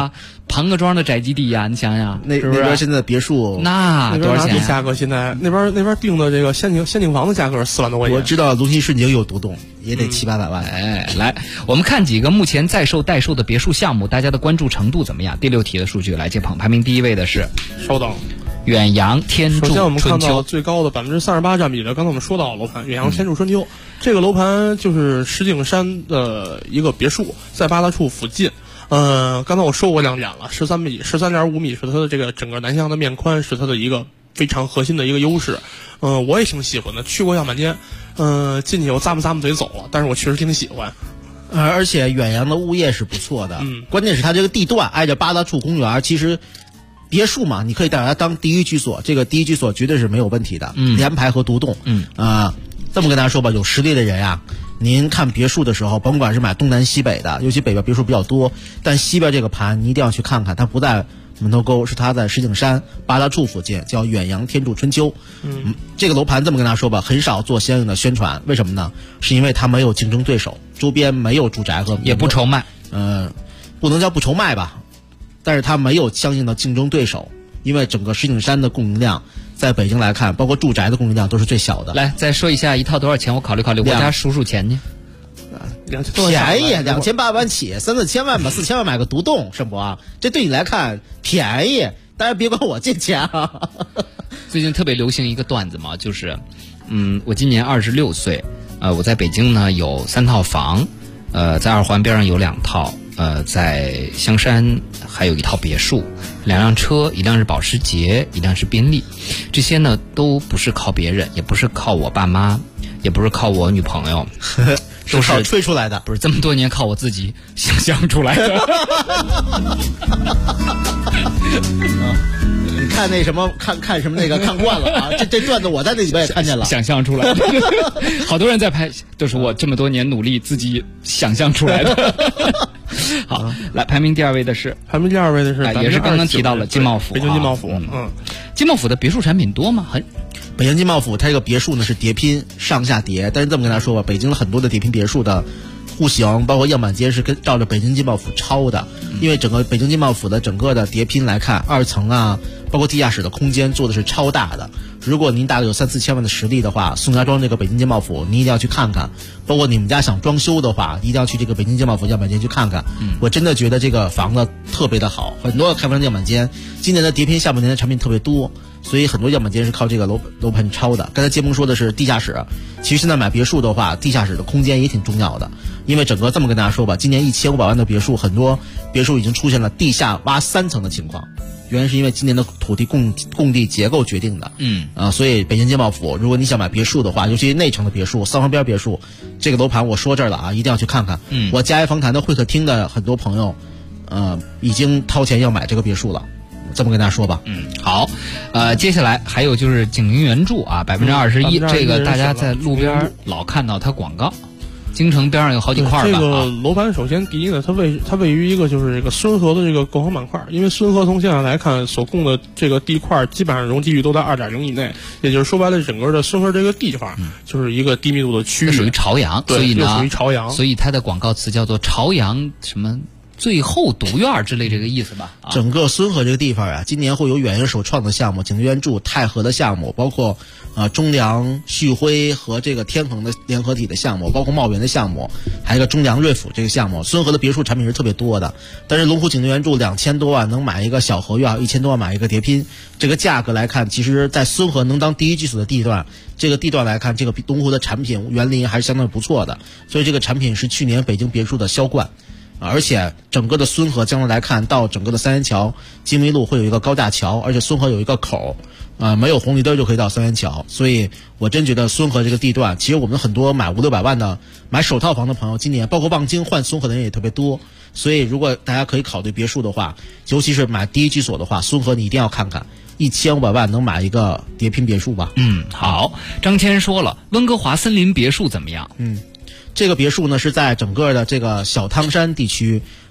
庞各庄的宅基地呀，你想想， 那边现在的别墅那多少钱？ 价格现在那边定的这个限定房的价格是4万多块钱。 我知道龙溪顺景有独栋，也得700-800万。 哎，来，我们看几个目前在售待售的别墅项目，大家的关注程度怎么样？第6题的数据来接捧，排名第1位的是， 稍等， 远洋天柱春秋。 首先我们看到最高的38%占比的，刚才我们说到楼盘远洋天柱春秋，这个楼盘就是石景山的一个别墅，在八大处附近。刚才我说过2点了，13.5米是它的这个整个南向的面宽，是它的一个非常核心的一个优势。我也挺喜欢的，去过样板间，进去我咂巴嘴走了，但是我确实挺喜欢。 而且远洋的物业是不错的，关键是它这个地段挨着八大处公园，其实别墅嘛，你可以把它当第一居所，这个第一居所绝对是没有问题的，联排和独栋。这么跟大家说吧，有实力的人呀，您看别墅的时候，甭管是买东南西北的，尤其北边别墅比较多，但西边这个盘你一定要去看看，它不在门头沟，是它在石景山八大处附近，叫远洋天柱春秋。这个楼盘这么跟大家说吧，很少做相应的宣传，为什么呢？是因为它没有竞争对手，周边没有住宅和也不愁卖， 不能叫不愁卖吧，但是它没有相应的竞争对手，因为整个石景山的供应量在北京来看，包括住宅的供应量都是最小的。 来，再说一下一套多少钱？我考虑，我家数钱去。 便宜，2800万起，3-4千万吧，4千万买个独栋，是不啊？这对你来看便宜，当然别管我借钱啊。 最近特别流行一个段子嘛，就是，我今年26岁，我在北京呢有3套房，在二环边上有2套，在香山还有1套别墅，2辆车，一辆是保时捷，一辆是宾利，这些呢都不是靠别人，也不是靠我爸妈，也不是靠我女朋友。 都是吹出来的， 不是这么多年靠我自己想象出来的。 你看那什么，看什么那个看惯了啊！这段子我在那里边也看见了， 想象出来的。好多人在拍，都是我这么多年努力自己想象出来的。好，来排名第2位的是，也是刚刚提到了金茂府， 北京金茂府。 金茂府的别墅产品多吗？ 北京金茂府它这个别墅呢是叠拼上下叠，但是这么跟大家说吧，北京很多的叠拼别墅的户型包括样板间是照着北京金茂府抄的，因为整个北京金茂府的整个的叠拼来看，2层啊，包括地下室的空间做的是超大的。如果您大概有3-4千万的实力的话，宋家庄这个北京金茂府您一定要去看看，包括你们家想装修的话，一定要去这个北京金茂府样板间去看看。我真的觉得这个房子特别的好，很多开发商样板间今年的叠拼下半年的产品特别多，所以很多样板间是靠这个楼盘抄的。刚才杰蒙说的是地下室，其实现在买别墅的话，地下室的空间也挺重要的，因为整个这么跟大家说吧，今年1500万的别墅，很多别墅已经出现了地下挖3层的情况，原因是因为今年的土地供地结构决定的。所以北京金茂府，如果你想买别墅的话，尤其内城的别墅、三环边别墅，这个楼盘我说这儿了啊，一定要去看看。我嘉业房坛的会客厅的很多朋友，已经掏钱要买这个别墅了。这么跟大家说吧。 好，接下来还有就是景明原著啊，21%，这个大家在路边老看到它广告。京城边上有好几块吧。 这个楼盘首先第一呢，它位于一个就是这个孙河的这个购房板块，因为孙河从现在来看所供的这个地块基本上容积率都在2.0以内，也就是说白了，整个的孙河这个地方就是一个低密度的区域， 属于朝阳，所以呢， 属于朝阳， 所以它的广告词叫做朝阳什么最后独院之类这个意思吧。 整个孙河这个地方啊，今年会有远洋首创的项目，景明原著太和的项目，包括中粮、旭辉和这个天恒的联合体的项目，包括茂源的项目，还有一个中粮瑞府这个项目。孙河的别墅产品是特别多的，但是龙湖景明原著2000多万能买一个小合院，1000多万买一个叠拼，这个价格来看，其实在孙河能当第一居所的地段，这个地段来看，这个龙湖的产品园林还是相当不错的，所以这个产品是去年北京别墅的销冠。而且整个的孙河将来来看，到整个的三元桥金明路会有一个高架桥，而且孙河有一个口，没有红绿灯就可以到三元桥，所以我真觉得孙河这个地段，其实我们很多买500-600万的买首套房的朋友，今年包括望京换孙河的人也特别多，所以如果大家可以考虑别墅的话，尤其是买第一居所的话，孙河你一定要看看，1500万能买一个叠拼别墅吧。 好，张谦说了，温哥华森林别墅怎么样？ 这个别墅呢是在整个的这个小汤山地区，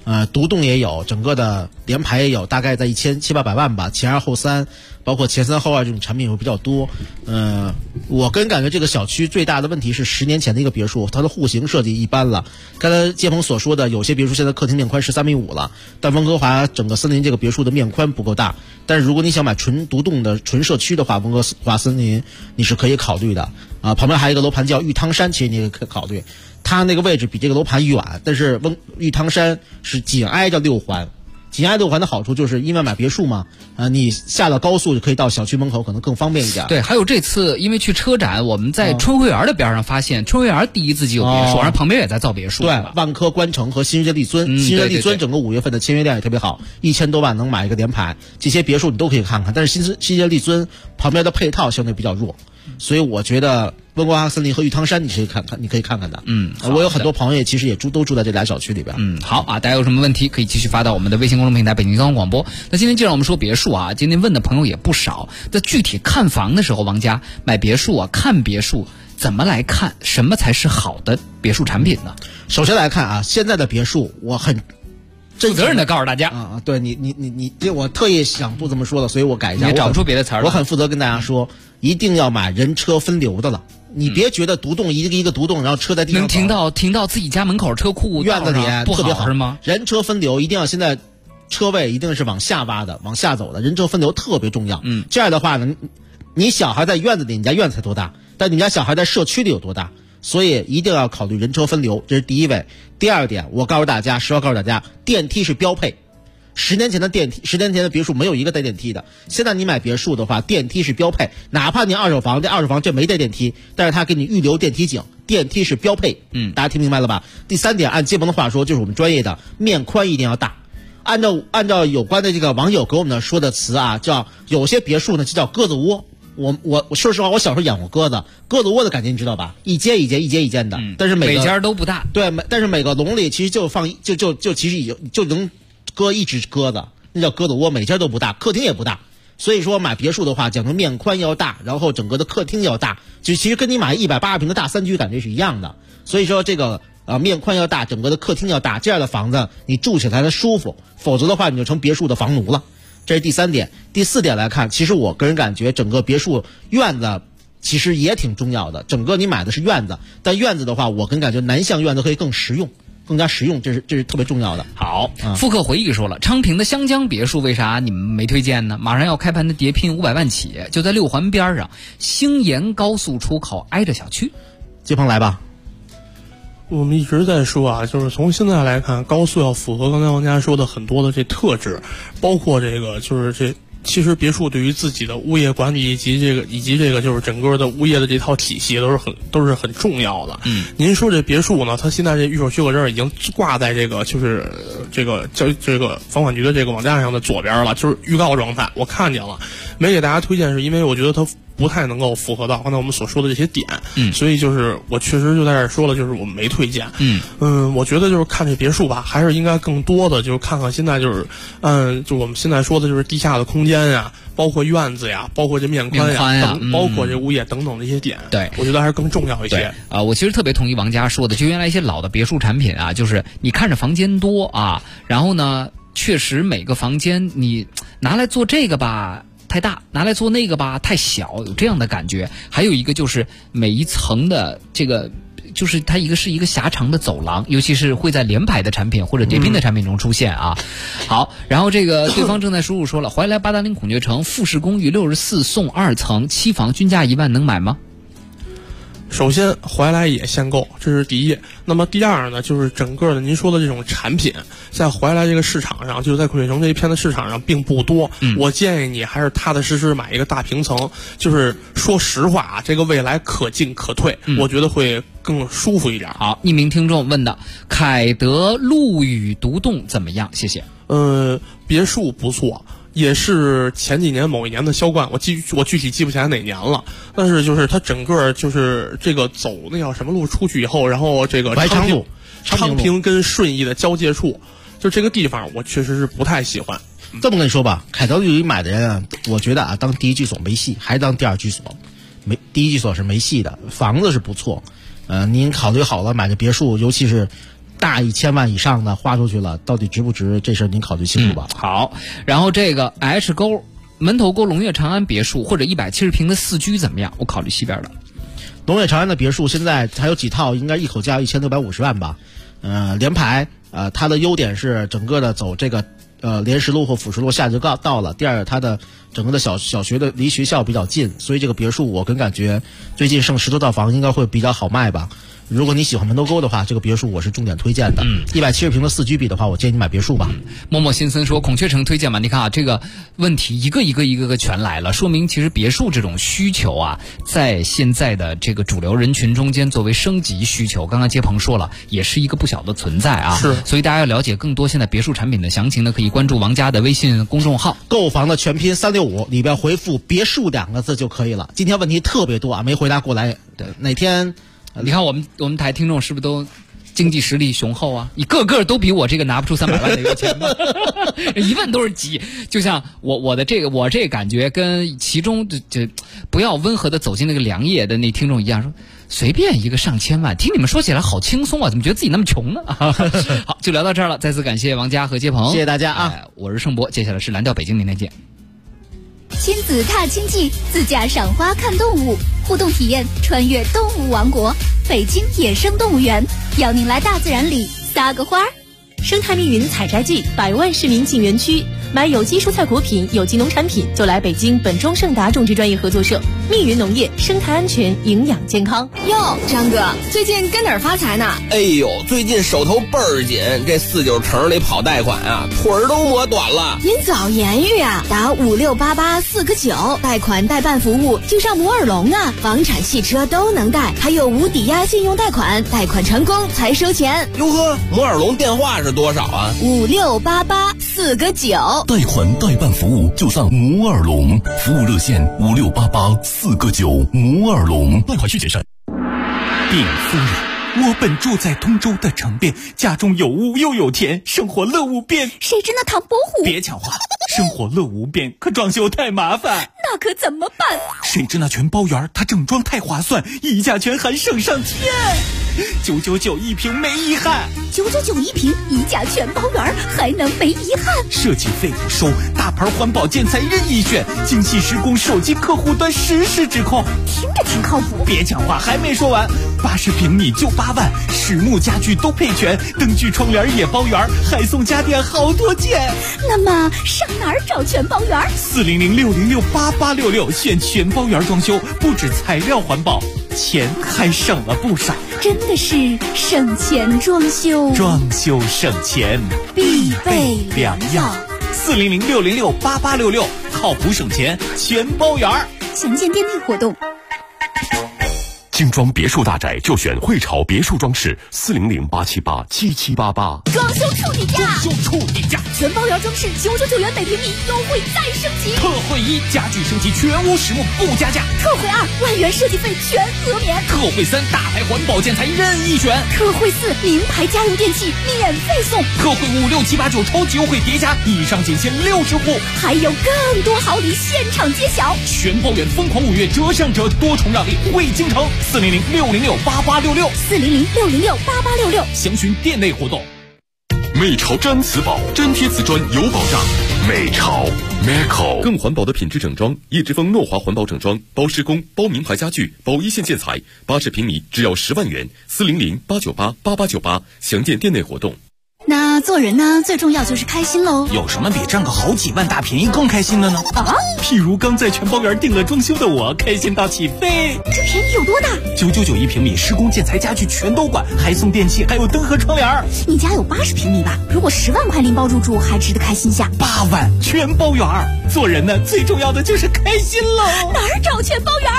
独栋也有，整个的联排也有，大概在1700-800万吧，前2后3，包括前3后2这种产品会比较多。我个人感觉这个小区最大的问题是10年前的一个别墅，它的户型设计一般了。刚才接鹏所说的，有些别墅现在客厅面宽13.5米了，但温哥华整个森林这个别墅的面宽不够大。但是如果你想买纯独栋的纯社区的话，温哥华森林你是可以考虑的啊。旁边还有一个楼盘叫玉汤山，其实你也可以考虑。它那个位置比这个楼盘远，但是玉汤山是紧挨着6环。紧挨6环的好处就是因为买别墅嘛，你下了高速就可以到小区门口，可能更方便一点。 对，还有这次因为去车展，我们在春晖园的边上发现，春晖园第一自己有别墅，然后旁边也在造别墅。 对，万科观城和新世界立尊，新世界立尊整个5月份的签约量也特别好，1000多万能买一个联排，这些别墅你都可以看看。但是新世界立尊旁边的配套相对比较弱，所以我觉得温哥华森林和玉汤山你可以看看的。我有很多朋友其实也都住在这俩小区里边。 好啊，大家有什么问题可以继续发到我们的微信公众平台北京交通广播。那今天既然我们说别墅啊，今天问的朋友也不少。在具体看房的时候，王家买别墅啊，看别墅怎么来看？什么才是好的别墅产品呢？ 首先来看啊，现在的别墅我很负责任的告诉大家对你我特意想不这么说了，所以我改一下。 你找不出别的词儿。 我很负责跟大家说，一定要买人车分流的了。你别觉得独栋一个一个独栋，然后车在地上能停到自己家门口车库院子里特别好是吗？ 人车分流一定要现在车位一定是往下挖的，往下走的，人车分流特别重要。这样的话呢，你小孩在院子里，你家院子才多大，但你家小孩在社区里有多大？所以一定要考虑人车分流，这是第一位。第二点，我告诉大家，实话告诉大家，电梯是标配。10年前的别墅没有一个带电梯的，现在你买别墅的话，电梯是标配。哪怕你二手房这没带电梯，但是他给你预留电梯井，电梯是标配。大家听明白了吧？第三点，按接鹏的话说，就是我们专业的面宽一定要大。按照有关的这个网友给我们说的词啊，叫有些别墅呢就叫鸽子窝。我说实话，我小时候养过鸽子窝的感觉你知道吧？一间一间的，但是每家都不大。 对，但是每个笼里其实就其实就能搁一只鸽子，那叫鸽子窝，每家都不大，客厅也不大。所以说买别墅的话，讲究面宽要大，然后整个的客厅要大，就其实跟你买180平的大3居感觉是一样的。所以说这个面宽要大，整个的客厅要大，这样的房子你住起来才舒服，否则的话你就成别墅的房奴了。这是第3点。第4点来看，其实我个人感觉整个别墅院子其实也挺重要的。整个你买的是院子，但院子的话，我个人感觉南向院子可以更加实用，这是特别重要的。 好，复刻回忆说了，昌平的湘江别墅为啥你们没推荐呢？马上要开盘的叠拼500万起，就在6环边上，兴延高速出口挨着小区。 接鹏来吧。 我们一直在说啊，就是从现在来看，高速要符合刚才王家说的很多的这特质，包括这个就是这。其实别墅对于自己的物业管理以及这个就是整个的物业的这套体系都是很重要的。您说这别墅呢，它现在这预售许可证已经挂在这个就是这个房管局的这个网站上的左边了，就是预告状态，我看见了，没给大家推荐是因为我觉得它不太能够符合到刚才我们所说的这些点。所以就是我确实就在这儿说了，就是我们没推荐。我觉得就是看这别墅吧，还是应该更多的就是看看现在就是就我们现在说的就是地下的空间呀，包括院子呀，包括这面宽呀，包括这物业等等的一些点。 对， 我觉得还是更重要一些。 我其实特别同意王家说的，就原来一些老的别墅产品啊，就是你看着房间多啊，然后呢，确实每个房间你拿来做这个吧太大，拿来做那个吧太小，有这样的感觉。还有一个就是每一层的这个就是它是一个狭长的走廊，尤其是会在联排的产品或者叠拼的产品中出现啊。好，然后这个对方正在输入说了，怀来八达岭孔雀城复式公寓64送2层7房，均价1万，能买吗？ 首先怀来也限购，这是第一。那么第二呢，就是整个的您说的这种产品在怀来这个市场上，就是在孔雀城这一片的市场上并不多。我建议你还是踏踏实实买一个大平层，就是说实话啊，这个未来可进可退，我觉得会更舒服一点。 好，一名听众问的，凯德陆羽独栋怎么样？谢谢。 别墅不错，也是前几年某一年的销冠，我具体记不起来哪年了，但是就是它整个就是这个走那叫什么路出去以后，然后这个昌平跟顺义的交界处，就这个地方我确实是不太喜欢。 这么跟你说吧，凯德旅买的人啊，我觉得啊，当第一居所没戏，还当第二居所，第一居所是没戏的。房子是不错，您考虑好了买的别墅，尤其是大1000万以上的花出去了，到底值不值？这事儿您考虑清楚吧。 好，然后这个 H 沟门头沟龙悦长安别墅或者170平的4居怎么样？我考虑西边的。 龙悦长安的别墅现在还有几套，应该一口价1650万吧。联排，它的优点是整个的走这个莲石路或辅石路下就到了。第二，它的整个的小学的离学校比较近，所以这个别墅我感觉最近剩10多套房应该会比较好卖吧。如果你喜欢门头沟的话，这个别墅我是重点推荐的。170平的4居比的话，我建议你买别墅吧。 默默新森说孔雀城推荐嘛？你看啊，这个问题一个全来了，说明其实别墅这种需求啊，在现在的这个主流人群中间作为升级需求，刚刚接鹏说了，也是一个不小的存在啊。 是， 所以大家要了解更多现在别墅产品的详情呢，可以关注王家的微信公众号。 购房的全拼365里边回复别墅2个字就可以了。今天问题特别多啊，没回答过来。对，哪天？ 你看我们台听众是不是都经济实力雄厚啊？你个个都比我这个拿不出300万的有钱吗？一问都是急。就像我这感觉跟其中这不要温和的走进那个良夜的那听众一样，说随便一个上千万，听你们说起来好轻松啊，怎么觉得自己那么穷呢？好，就聊到这儿了。再次感谢王佳和接鹏， 谢谢大家啊！ 我是盛博，接下来是蓝调北京，明天见。 亲子踏青记，自驾赏花看动物，互动体验穿越动物王国，北京野生动物园，邀您来大自然里撒个花儿。 生态密云采摘季，百万市民进园区，买有机蔬菜果品、有机农产品就来北京本庄盛达种植专业合作社，密云农业，生态安全，营养健康。 哟，张哥，最近跟哪儿发财呢？ 哎呦，最近手头倍儿紧，这49城里跑贷款啊，腿儿都磨短了。 您早言语啊，打56884个9，贷款代办服务就上摩尔龙啊，房产汽车都能贷，还有无抵押信用贷款，贷款成功才收钱。 哟呵，摩尔龙电话是多少啊 ？56884个9。 贷款代办服务就上摩尔龙，服务热线56884个9，摩尔龙。贷款需谨慎。 禀夫人，我本住在通州的城边，家中有屋又有田，生活乐无边。 谁知那唐伯虎？ 别抢话，生活乐无边，可装修太麻烦。 那可怎么办？ 谁知那全包园，它整装太划算，溢价权还省上天。999一平没遗憾 ，999一平，溢价全包圆，还能没遗憾？ 设计费不收，大牌环保建材任意选，精细施工，手机客户端实时指控， 听着挺靠谱。 别抢话，还没说完，80平米就8万，实木家具都配全，灯具窗帘也包圆，还送家电好多件。 那么上哪儿找全包圆？40060688866， 选全包圆装修，不止材料环保，钱还省了不少。 真的是省钱装修， 装修省钱必备良药。 40060688866，靠谱省钱全包圆。 详见店内活动。 精装别墅大宅就选汇潮别墅装饰，400-878-7788。 装修处底价， 装修处底价， 全包圆装饰999元每平米，优惠再升级。 特惠1，家具升级全屋实木不加价。 特惠2，万元设计费全额免。 特惠3，大牌环保建材任意选。 特惠4，名牌家用电器免费送。 特惠5、6、7、8、9超级优惠叠加，以上仅限60户， 还有更多好礼现场揭晓。 全包圆疯狂5月折上折，多重让利惠京城。400-606-8866，400-606-8866，详询店内活动。 美潮毡瓷宝，粘贴瓷砖有保障。美潮 Meco 更环保的品质整装，叶之峰诺华环保整装，包施工，包名牌家具，包一线建材，80平米只要10万元。400-898-8898，详见店内活动。 那做人呢，最重要就是开心喽。 有什么比赚个好几万大便宜更开心的呢？ 譬如刚在全包园订了装修的我，开心到起飞。 这便宜有多大 ？999一平米，施工建材家具全都管，还送电器，还有灯和窗帘。 你家有80平米吧？如果10万块拎包入住，还值得开心下。 8万全包园。做人呢，最重要的就是开心喽。 哪儿找全包园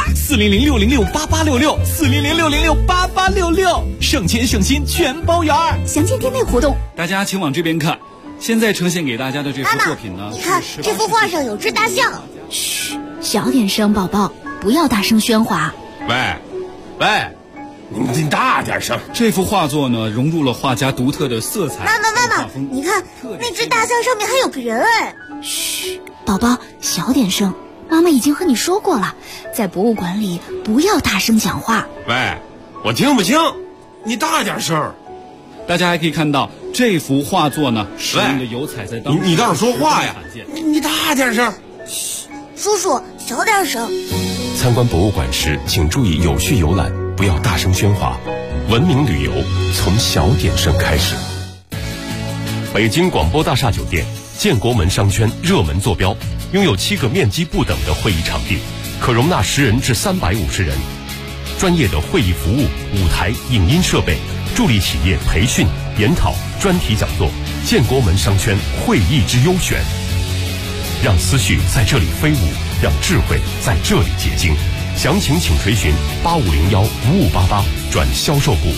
？400-606-8866，400-606-8866，省钱省心全包园。 详见店内活动。 大家请往这边看，现在呈现给大家的这幅作品呢， 你看这幅画上有只大象。 嘘，小点声，宝宝，不要大声喧哗。 喂，你大点声。 这幅画作呢，融入了画家独特的色彩。 妈妈，你看那只大象上面还有个人哎。 嘘，宝宝，小点声。妈妈已经和你说过了，在博物馆里不要大声讲话。 喂，我听不清，你大点声。 大家还可以看到这幅画作呢，使用的油彩在当你倒是说话呀！你大点声。 叔叔，小点声。 参观博物馆时，请注意有序游览，不要大声喧哗。文明旅游从小点声开始。北京广播大厦酒店建国门商圈热门坐标，拥有7个面积不等的会议场地，可容纳10人至350人。专业的会议服务、舞台、影音设备，助力企业培训、研讨、专题讲座。建国门商圈会议之优选，让思绪在这里飞舞，让智慧在这里结晶。详情请垂询8501-5588转销售部。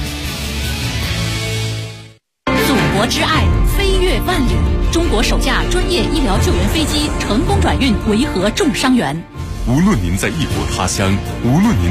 祖国之爱飞越万里，中国首架专业医疗救援飞机成功转运维和重伤员。 无论您在异国他乡，无论您